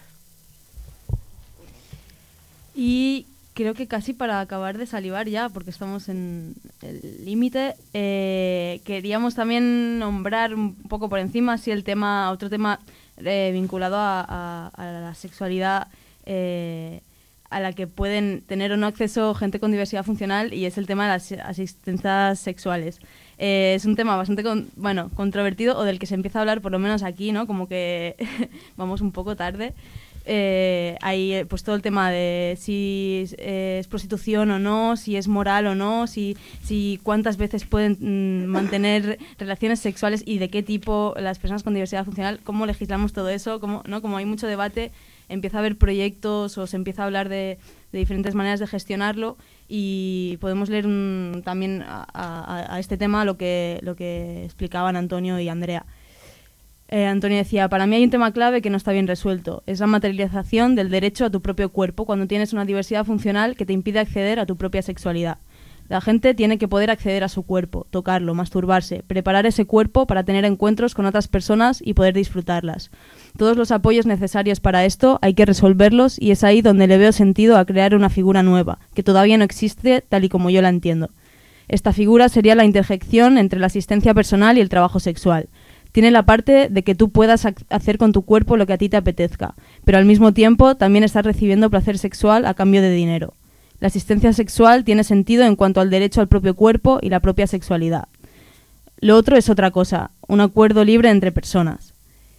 Y creo que casi para acabar de salivar ya, porque estamos en el límite, eh, queríamos también nombrar un poco por encima si el tema, otro tema eh, vinculado a, a, a la sexualidad eh, a la que pueden tener o no acceso gente con diversidad funcional, y es el tema de las asistencias sexuales. Eh, es un tema bastante con, bueno, controvertido, o del que se empieza a hablar por lo menos aquí, ¿no? Como que vamos un poco tarde. Eh, hay pues todo el tema de si eh, es prostitución o no, si es moral o no, si, si cuántas veces pueden mm, mantener relaciones sexuales y de qué tipo las personas con diversidad funcional, cómo legislamos todo eso, cómo, ¿no? Como hay mucho debate, empieza a haber proyectos o se empieza a hablar de, de diferentes maneras de gestionarlo, y podemos leer un, también a, a, a este tema lo que, lo que explicaban Antonio y Andrea. Eh, Antonio decía, para mí hay un tema clave que no está bien resuelto, es la materialización del derecho a tu propio cuerpo cuando tienes una diversidad funcional que te impide acceder a tu propia sexualidad. La gente tiene que poder acceder a su cuerpo, tocarlo, masturbarse, preparar ese cuerpo para tener encuentros con otras personas y poder disfrutarlas. Todos los apoyos necesarios para esto hay que resolverlos, y es ahí donde le veo sentido a crear una figura nueva, que todavía no existe tal y como yo la entiendo. Esta figura sería la interjección entre la asistencia personal y el trabajo sexual. Tiene la parte de que tú puedas hacer con tu cuerpo lo que a ti te apetezca, pero al mismo tiempo también estás recibiendo placer sexual a cambio de dinero. La asistencia sexual tiene sentido en cuanto al derecho al propio cuerpo y la propia sexualidad. Lo otro es otra cosa, un acuerdo libre entre personas.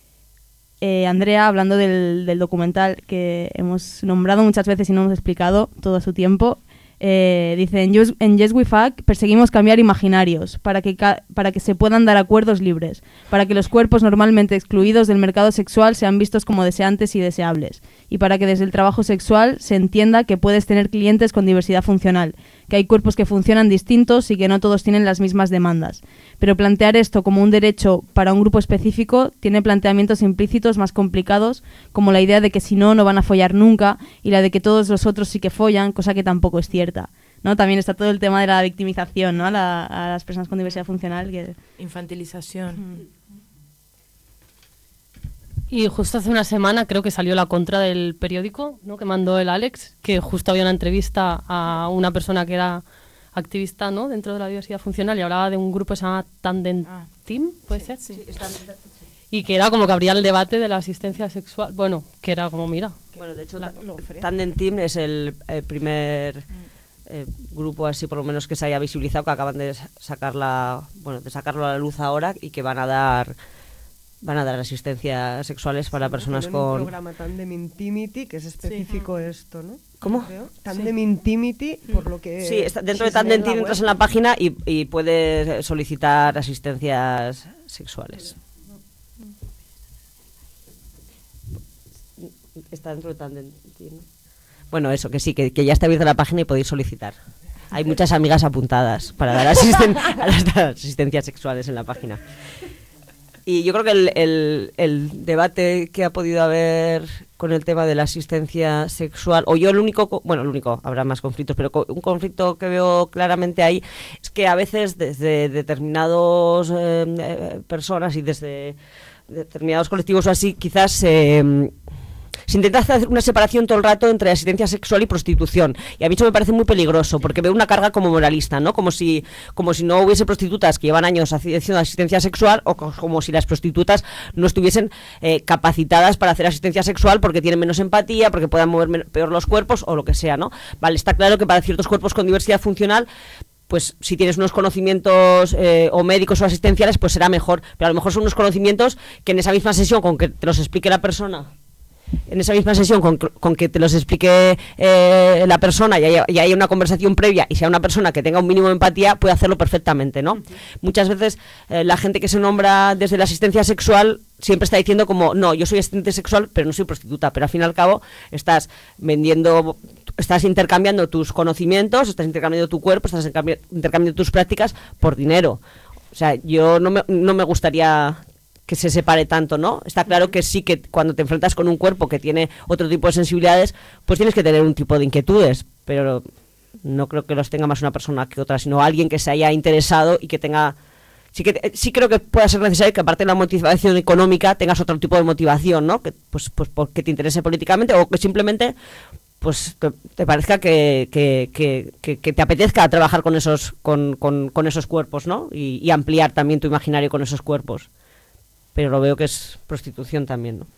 Eh, Andrea, hablando del, del documental que hemos nombrado muchas veces y no hemos explicado todo a su tiempo, eh, dice, en Yes, en Yes We Fuck perseguimos cambiar imaginarios para que, ca para que se puedan dar acuerdos libres, para que los cuerpos normalmente excluidos del mercado sexual sean vistos como deseantes y deseables, y para que desde el trabajo sexual se entienda que puedes tener clientes con diversidad funcional, que hay cuerpos que funcionan distintos y que no todos tienen las mismas demandas. Pero plantear esto como un derecho para un grupo específico tiene planteamientos implícitos más complicados, como la idea de que si no, no van a follar nunca, y la de que todos los otros sí que follan, cosa que tampoco es cierta, ¿no? También está todo el tema de la victimización, ¿no? a, la, a las personas con diversidad funcional. Que... Infantilización. Mm. Y justo hace una semana creo que salió la contra del periódico, ¿no? Que mandó el Alex, que justo había una entrevista a una persona que era activista, ¿no? Dentro de la diversidad funcional, y hablaba de un grupo que se llama Tandem Ah. Team, ¿puede Sí, ser? sí. Y que era como que abría el debate de la asistencia sexual. Bueno, que era como, mira. Bueno, de hecho, La- Ta- Tandem Team es el, el primer eh, grupo así por lo menos que se haya visibilizado, que acaban de sacarla, bueno, de sacarlo a la luz ahora, y que van a dar van a dar asistencias sexuales para personas Tienen un con programa Tandem Intimity, que es específico esto, ¿no? ¿Cómo? Creo. Tandem Intimity, por lo que... Sí, está, dentro de chismeé Tandem la Team web. entras en la página y, y puedes solicitar asistencias sexuales. Está dentro de Tandem Team. Bueno, eso, que sí, que, que ya está abierta la página y podéis solicitar. Hay muchas amigas apuntadas para dar asisten a las asistencias sexuales en la página. Y yo creo que el, el, el debate que ha podido haber con el tema de la asistencia sexual, o yo el único, co- bueno, el único, habrá más conflictos, pero co- un conflicto que veo claramente ahí es que a veces desde determinados eh, eh, personas y desde determinados colectivos o así, quizás se... se intenta hacer una separación todo el rato entre asistencia sexual y prostitución, y a mí eso me parece muy peligroso, porque veo una carga como moralista, ¿no? Como si, como si no hubiese prostitutas que llevan años haciendo asistencia sexual, o co- como si las prostitutas no estuviesen eh, capacitadas para hacer asistencia sexual porque tienen menos empatía, porque puedan mover men- peor los cuerpos, o lo que sea, ¿no? Vale, está claro que para ciertos cuerpos con diversidad funcional, pues si tienes unos conocimientos eh, o médicos o asistenciales, pues será mejor, pero a lo mejor son unos conocimientos que en esa misma sesión, con que te los explique la persona, en esa misma sesión, con, con que te los explique eh, la persona y haya, y haya una conversación previa, y sea una persona que tenga un mínimo de empatía, puede hacerlo perfectamente, ¿no? Uh-huh. Muchas veces eh, la gente que se nombra desde la asistencia sexual siempre está diciendo como, no, yo soy asistente sexual, pero no soy prostituta, pero al fin y al cabo estás vendiendo, estás intercambiando tus conocimientos, estás intercambiando tu cuerpo, estás intercambiando tus prácticas por dinero. O sea, yo no me, no me gustaría que se separe tanto, ¿no? Está claro que sí, que cuando te enfrentas con un cuerpo que tiene otro tipo de sensibilidades, pues tienes que tener un tipo de inquietudes, pero no creo que los tenga más una persona que otra, sino alguien que se haya interesado y que tenga... Sí que sí creo que pueda ser necesario que, aparte de la motivación económica, tengas otro tipo de motivación, ¿no? Que pues pues porque te interese políticamente, o que simplemente pues te, te parezca que, que, que, que, que te apetezca trabajar con esos con, con, con esos cuerpos, ¿no? Y, y ampliar también tu imaginario con esos cuerpos. Pero lo veo que es prostitución también, ¿no?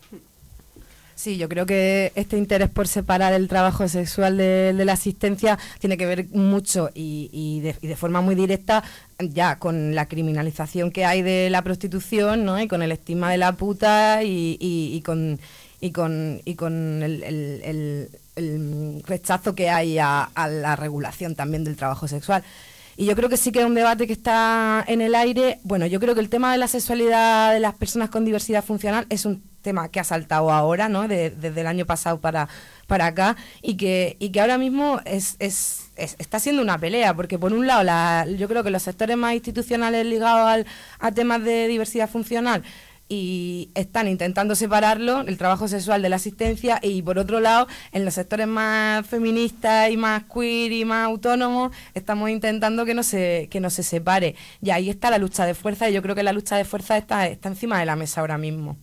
Sí, yo creo que este interés por separar el trabajo sexual de, de la asistencia tiene que ver mucho y, y, de, y de forma muy directa ya con la criminalización que hay de la prostitución, ¿no? Y con el estigma de la puta y, y, y con y con y con el, el, el, el rechazo que hay a, a la regulación también del trabajo sexual. Y yo creo que sí que es un debate que está en el aire. Bueno, yo creo que el tema de la sexualidad de las personas con diversidad funcional es un tema que ha saltado ahora, ¿no? De, desde el año pasado para, para acá, y que, y que ahora mismo es, es, es, está siendo una pelea, porque por un lado la, yo creo que los sectores más institucionales ligados al, a temas de diversidad funcional y están intentando separarlo, el trabajo sexual de la asistencia, y por otro lado, en los sectores más feministas y más queer y más autónomos, estamos intentando que no se que no se separe. Y ahí está la lucha de fuerza, y yo creo que la lucha de fuerza está, está encima de la mesa ahora mismo.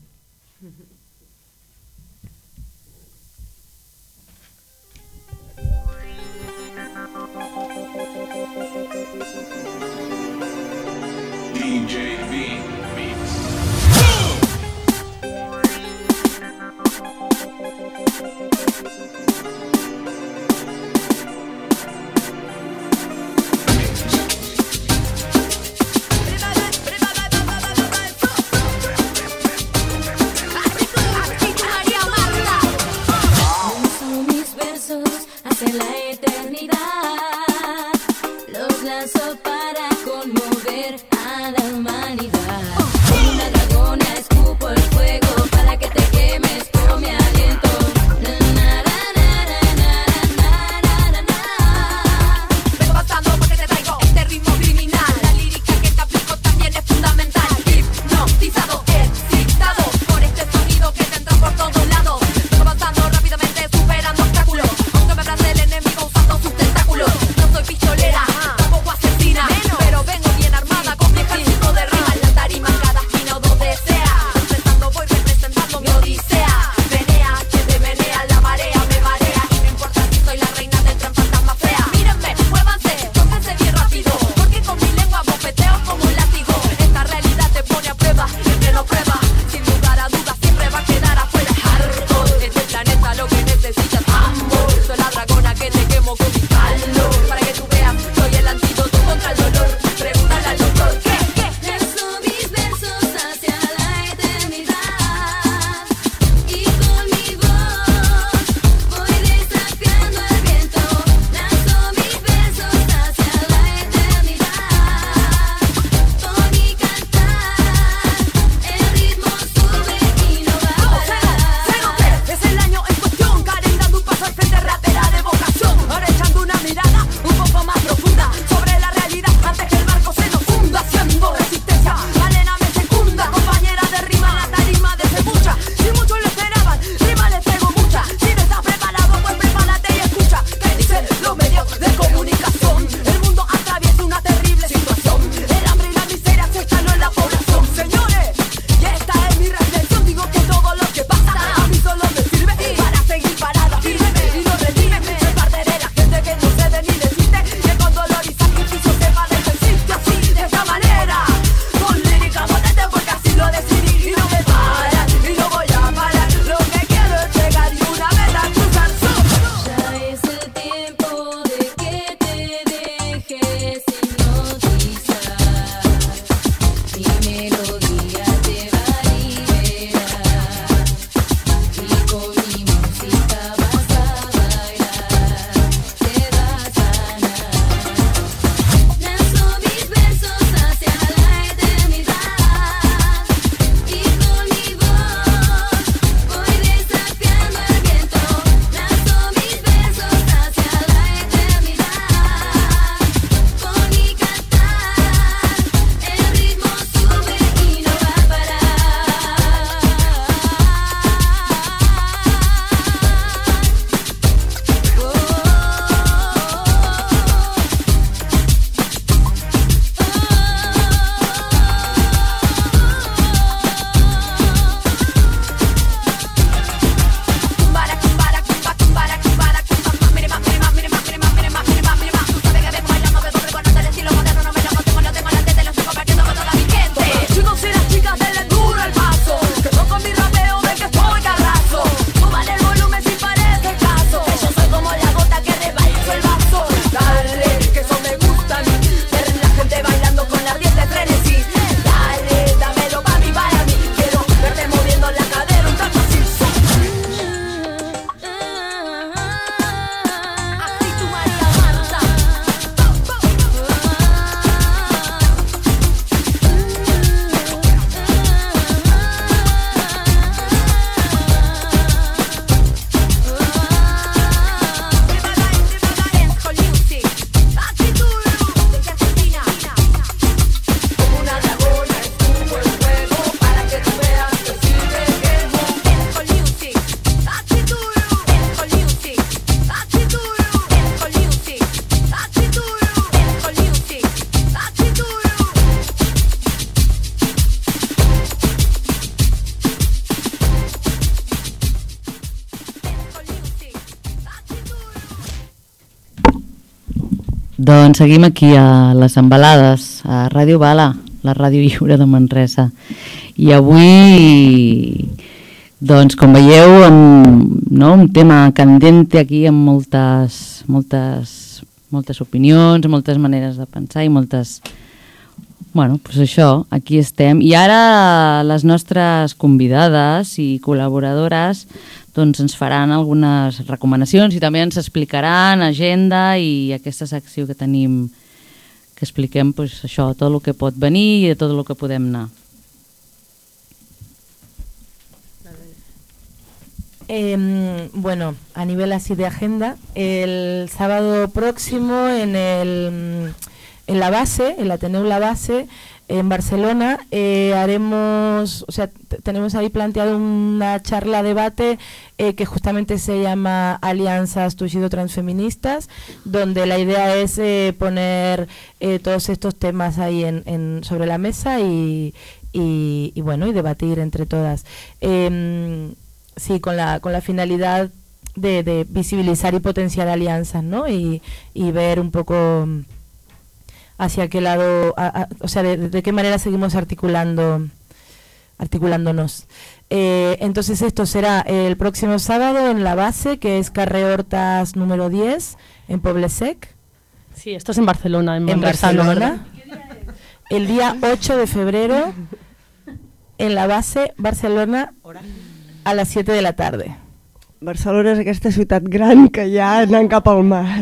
D J V Mix. Lanzo mis versos hacia la eternidad, los lanzo para conmover a la humanidad. Como una dragona escupo el fuego para que te quemes con mi aliento. Na, na, na, na, na, na, na, na, na. Vengo pasando porque te traigo este ritmo criminal. La lírica que te aplico también es fundamental. Hipnotizado, excitado por este sonido que te entra por todos lados. Vengo pasando rápidamente superando obstáculos, aunque me abrace el enemigo usando sus tentáculos. No soy pistolera, tampoco asesina. Doncs seguim aquí a les Embalades, a Ràdio Bala, la ràdio lliure de Manresa. I avui, doncs, com veieu, amb, no, un tema candente aquí amb moltes, moltes, moltes opinions, moltes maneres de pensar i moltes... Bueno, doncs això, aquí estem. I ara les nostres convidades i col·laboradores doncs ens faran algunes recomanacions i també ens explicaran agenda i aquesta secció que tenim, que expliquem pues, això, tot el que pot venir i tot el que podem anar. Eh, bueno, a nivel así de agenda, el sábado próximo en el en la base, en la Ateneu La Base, en Barcelona, eh, haremos, o sea, tenemos ahí planteado una charla debate eh, que justamente se llama Alianzas Tuxido Transfeministas, donde la idea es eh, poner eh, todos estos temas ahí en, en, sobre la mesa y, y, y bueno, y debatir entre todas. Eh, sí, con la, con la finalidad de, de visibilizar y potenciar alianzas, ¿no? Y, y ver un poco hacia qué lado, a, a, o sea, de, de qué manera seguimos articulando, articulándonos. Eh, entonces esto será el próximo sábado en la base, que es Carrer Hortas número diez, en Poblesec. Sí, esto es en Barcelona, en, en Barcelona. Barcelona. El día ocho de febrero, en la base, Barcelona, a las siete de la tarde. Barcelona és aquesta ciutat gran que ja anant cap al mar.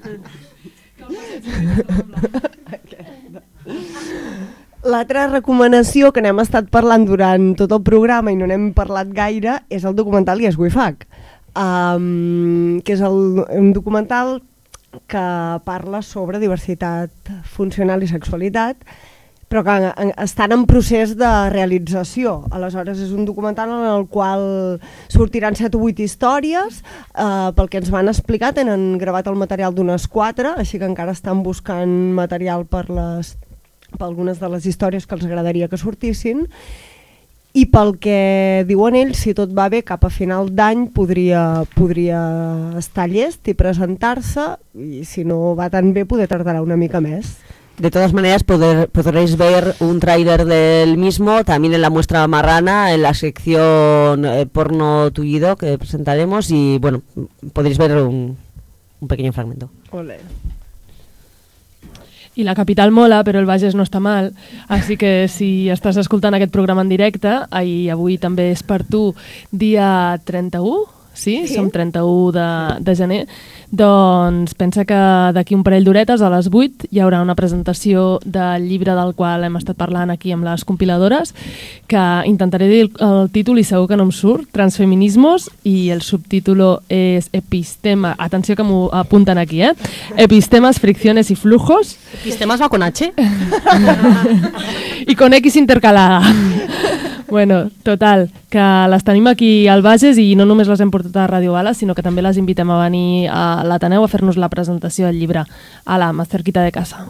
L'altra recomanació que n'hem estat parlant durant tot el programa i no n'hem parlat gaire és el documental Yes We Fuck, um, que és el, un documental que parla sobre diversitat funcional i sexualitat, però que estan en procés de realització. Aleshores és un documental en el qual sortiran set o vuit històries, eh, pel que ens van explicar tenen gravat el material d'unes quatre, així que encara estan buscant material per, les, per algunes de les històries que els agradaria que sortissin, i pel que diuen ells, si tot va bé, cap a final d'any podria, podria estar llest i presentar-se, i si no va tan bé poder tardarà una mica més. De todas maneras poder, podréis ver un tráiler del mismo también en la muestra marrana, en la sección eh, porno tullido que presentaremos y bueno, podréis ver un, un pequeño fragmento. Olé. I la capital mola, però el Bages no està mal, així que si estàs escoltant aquest programa en directe, i avui també és per tu dia trenta-u, sí? sí? Som trenta-u de, de gener, doncs pensa que d'aquí un parell d'horetes a les vuit hi haurà una presentació del llibre del qual hem estat parlant aquí amb les compiladores, que intentaré dir el títol i segur que no em surt, Transfeminismos, i el subtítulo és Epistema, atenció que m'ho apunten aquí, eh? Epistemas, fricciones y flujos. Epistemas va con H. I con X intercalada. Bueno, total, que les tenim aquí al Bages i no només les hem portat a Ràdio Bala, sinó que també les invitem a venir a l'Ateneu a fer-nos la presentació del llibre a la más cerquita de casa.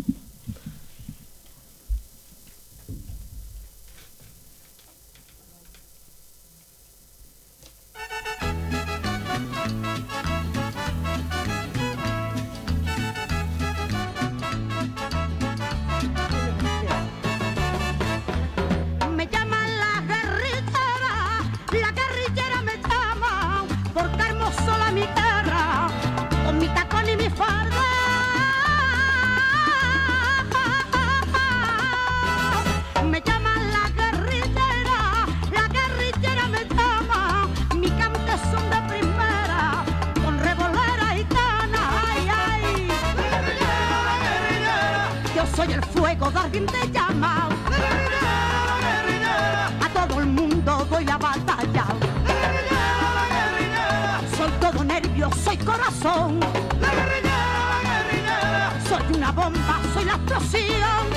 Soy el fuego de alguien te llama. A todo el mundo doy la batalla. Soy todo nervios, soy corazón. Soy una bomba, soy la explosión.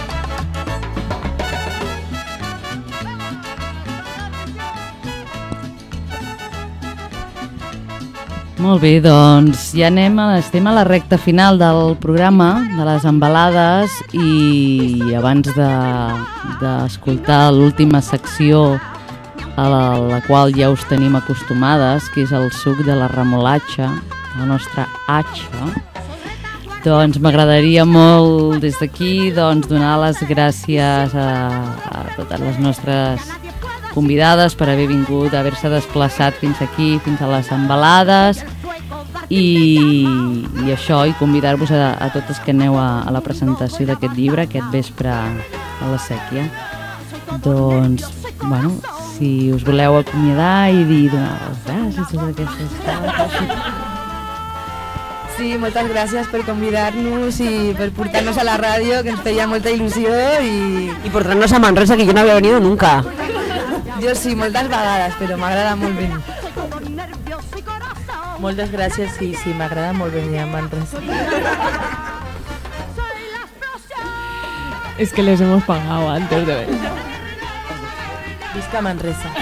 Molt bé, doncs ja anem a, estem a la recta final del programa de les Embalades i abans d'escoltar de, l'última secció a la, la qual ja us tenim acostumades, que és el suc de la remolatxa, la nostra atxa, Doncs m'agradaria molt des d'aquí doncs, donar les gràcies a, a totes les nostres convidades per haver vingut, haver-se desplaçat fins aquí, fins a les embalades i, i això, i convidar-vos a, a totes que aneu a, a la presentació d'aquest llibre aquest vespre a la Sèquia. Doncs, bueno, si us voleu acomiadar i dir donar les gràcies a totes aquestes coses. Sí, moltes gràcies per convidar-nos i per portar-nos a la ràdio, que ens feia molta il·lusió i... Y por traernos a Manresa, que yo no había venido nunca. Jo sí, moltes vegades, però m'agrada molt venir. Moltes gràcies, sí, sí, m'agrada molt venir a Manresa. Es que les hemos pagado antes de venir. Visca Manresa.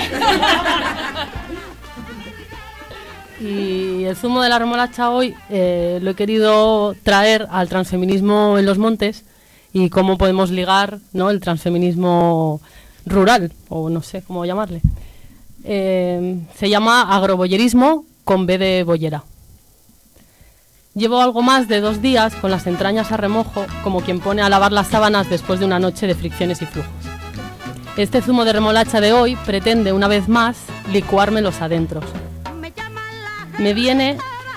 Y el zumo de la remolacha hoy eh, lo he querido traer al transfeminismo en los montes y cómo podemos ligar, ¿no?, el transfeminismo rural, o no sé cómo llamarle. Eh, se llama agroboyerismo con B de boyera. Llevo algo más de dos días con las entrañas a remojo, como quien pone a lavar las sábanas después de una noche de fricciones y flujos. Este zumo de remolacha de hoy pretende una vez más licuarme los adentros. Me viene,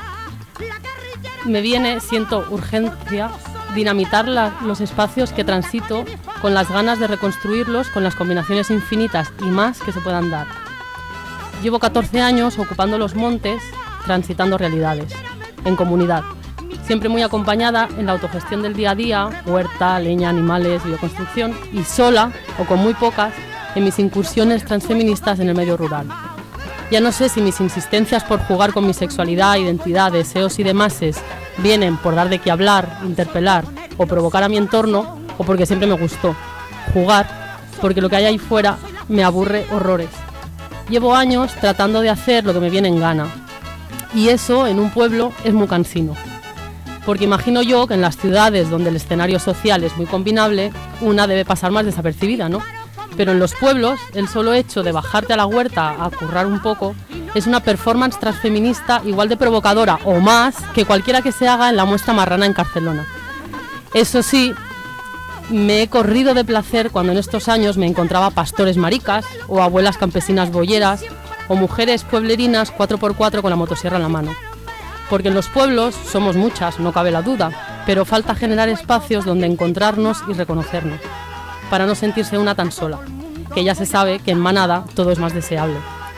me viene, siento urgencia, dinamitar la, los espacios que transito con las ganas de reconstruirlos con las combinaciones infinitas y más que se puedan dar. Llevo catorce años ocupando los montes, transitando realidades, en comunidad, siempre muy acompañada en la autogestión del día a día, huerta, leña, animales, bioconstrucción, y sola, o con muy pocas, en mis incursiones transfeministas en el medio rural. Ya no sé si mis insistencias por jugar con mi sexualidad, identidad, deseos y demases vienen por dar de qué hablar, interpelar o provocar a mi entorno, o porque siempre me gustó jugar, porque lo que hay ahí fuera me aburre horrores. Llevo años tratando de hacer lo que me viene en gana, y eso en un pueblo es muy cansino, porque imagino yo que en las ciudades donde el escenario social es muy combinable, una debe pasar más desapercibida, ¿no? Pero en los pueblos, el solo hecho de bajarte a la huerta a currar un poco es una performance transfeminista igual de provocadora o más que cualquiera que se haga en la muestra marrana en Barcelona. Eso sí, me he corrido de placer cuando en estos años me encontraba pastores maricas o abuelas campesinas boyeras o mujeres pueblerinas cuatro por cuatro con la motosierra en la mano. Porque en los pueblos somos muchas, no cabe la duda, pero falta generar espacios donde encontrarnos y reconocernos, para no sentirse una tan sola, que ya se sabe que en manada todo es más deseable.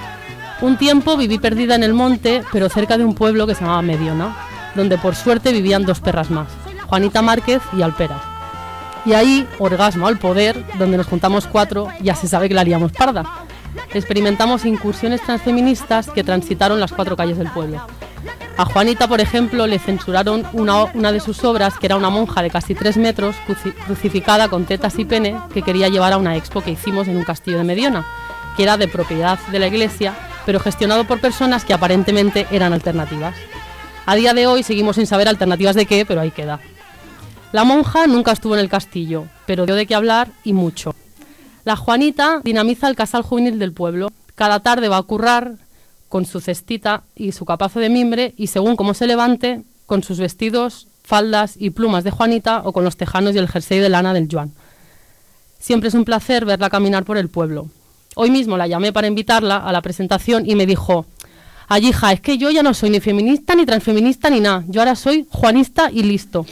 Un tiempo viví perdida en el monte, pero cerca de un pueblo que se llamaba Mediona, donde por suerte vivían dos perras más, Juanita Márquez y Alpera. Y ahí, orgasmo al poder, donde nos juntamos cuatro, ya se sabe que la liamos parda. Experimentamos incursiones transfeministas que transitaron las cuatro calles del pueblo. A Juanita, por ejemplo, le censuraron una, una de sus obras, que era una monja de casi tres metros, cruci- crucificada con tetas y pene, que quería llevar a una expo que hicimos en un castillo de Mediona, que era de propiedad de la iglesia, pero gestionado por personas que aparentemente eran alternativas. A día de hoy seguimos sin saber alternativas de qué, pero ahí queda. La monja nunca estuvo en el castillo, pero dio de qué hablar y mucho. La Juanita dinamiza el casal juvenil del pueblo. Cada tarde va a currar con su cestita y su capazo de mimbre, y según cómo se levante, con sus vestidos, faldas y plumas de Juanita, o con los tejanos y el jersey de lana del Joan. Siempre es un placer verla caminar por el pueblo. Hoy mismo la llamé para invitarla a la presentación y me dijo: ay, hija, es que yo ya no soy ni feminista, ni transfeminista, ni nada. Yo ahora soy juanista y listo.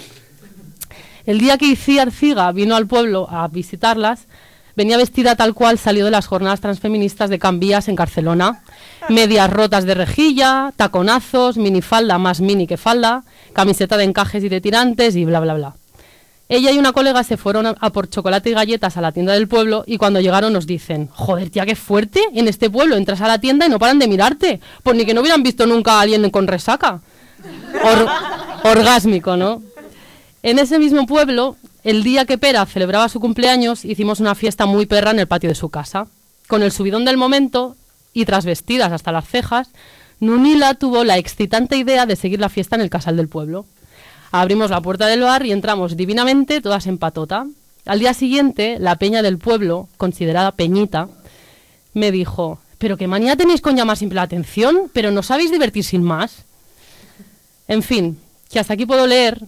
El día que Iciar Ciga vino al pueblo a visitarlas, venía vestida tal cual salió de las jornadas transfeministas de Can Vías en Barcelona. Medias rotas de rejilla, taconazos, minifalda más mini que falda, camiseta de encajes y de tirantes y bla bla bla. Ella y una colega se fueron a, a por chocolate y galletas a la tienda del pueblo, y cuando llegaron nos dicen: joder, tía, qué fuerte, en este pueblo entras a la tienda y no paran de mirarte, pues ni que no hubieran visto nunca a alguien con resaca. Or, orgásmico, ¿no? En ese mismo pueblo, el día que Pera celebraba su cumpleaños, hicimos una fiesta muy perra en el patio de su casa. Con el subidón del momento, y tras vestidas hasta las cejas, Nunila tuvo la excitante idea de seguir la fiesta en el casal del pueblo. Abrimos la puerta del bar y entramos divinamente, todas en patota. Al día siguiente, la peña del pueblo, considerada peñita, me dijo: pero qué manía tenéis con llamar siempre la atención, pero no sabéis divertir sin más. En fin, que hasta aquí puedo leer.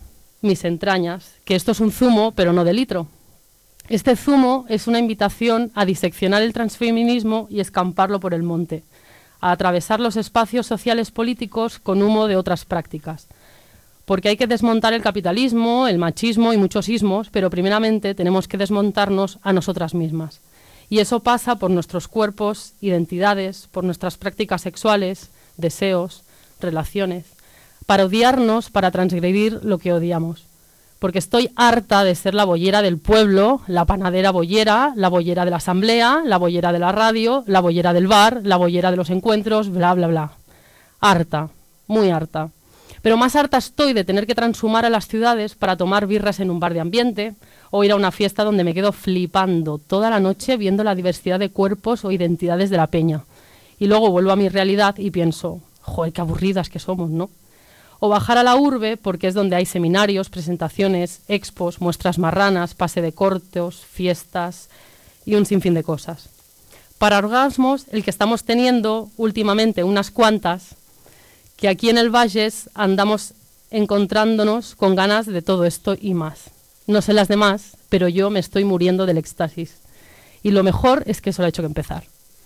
mis entrañas, que esto es un zumo, pero no de litro. Este zumo es una invitación a diseccionar el transfeminismo y escamparlo por el monte, a atravesar los espacios sociales políticos con humo de otras prácticas. Porque hay que desmontar el capitalismo, el machismo y muchos ismos, pero primeramente tenemos que desmontarnos a nosotras mismas. Y eso pasa por nuestros cuerpos, identidades, por nuestras prácticas sexuales, deseos, relaciones, para odiarnos, para transgredir lo que odiamos. Porque estoy harta de ser la boyera del pueblo, la panadera boyera, la boyera de la asamblea, la boyera de la radio, la boyera del bar, la boyera de los encuentros, bla, bla, bla. Harta, muy harta. Pero más harta estoy de tener que transhumar a las ciudades para tomar birras en un bar de ambiente o ir a una fiesta donde me quedo flipando toda la noche viendo la diversidad de cuerpos o identidades de la peña. Y luego vuelvo a mi realidad y pienso, joder, qué aburridas que somos, ¿no? O bajar a la urbe porque es donde hay seminarios, presentaciones, expos, muestras marranas, pase de cortos, fiestas y un sinfín de cosas. Para orgasmos, el que estamos teniendo últimamente unas cuantas, que aquí en el Valles andamos encontrándonos con ganas de todo esto y más. No sé las demás, pero yo me estoy muriendo del éxtasis. Y lo mejor es que solo ha hecho que empezar.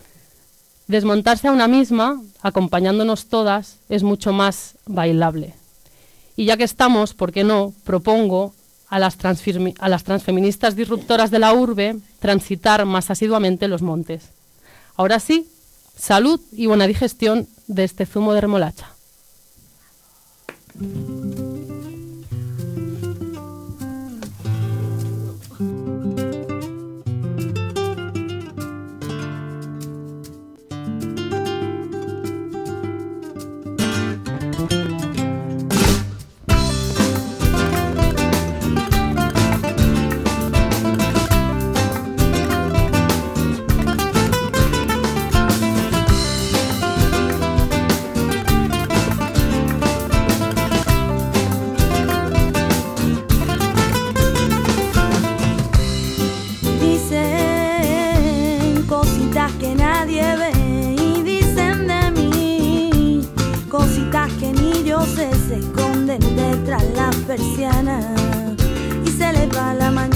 Desmontarse a una misma, acompañándonos todas, es mucho más bailable. Y ya que estamos, ¿por qué no?, propongo a las, a las transfeministas disruptoras de la urbe transitar más asiduamente los montes. Ahora sí, salud y buena digestión de este zumo de remolacha. Se esconden detrás las persianas y se les va la mano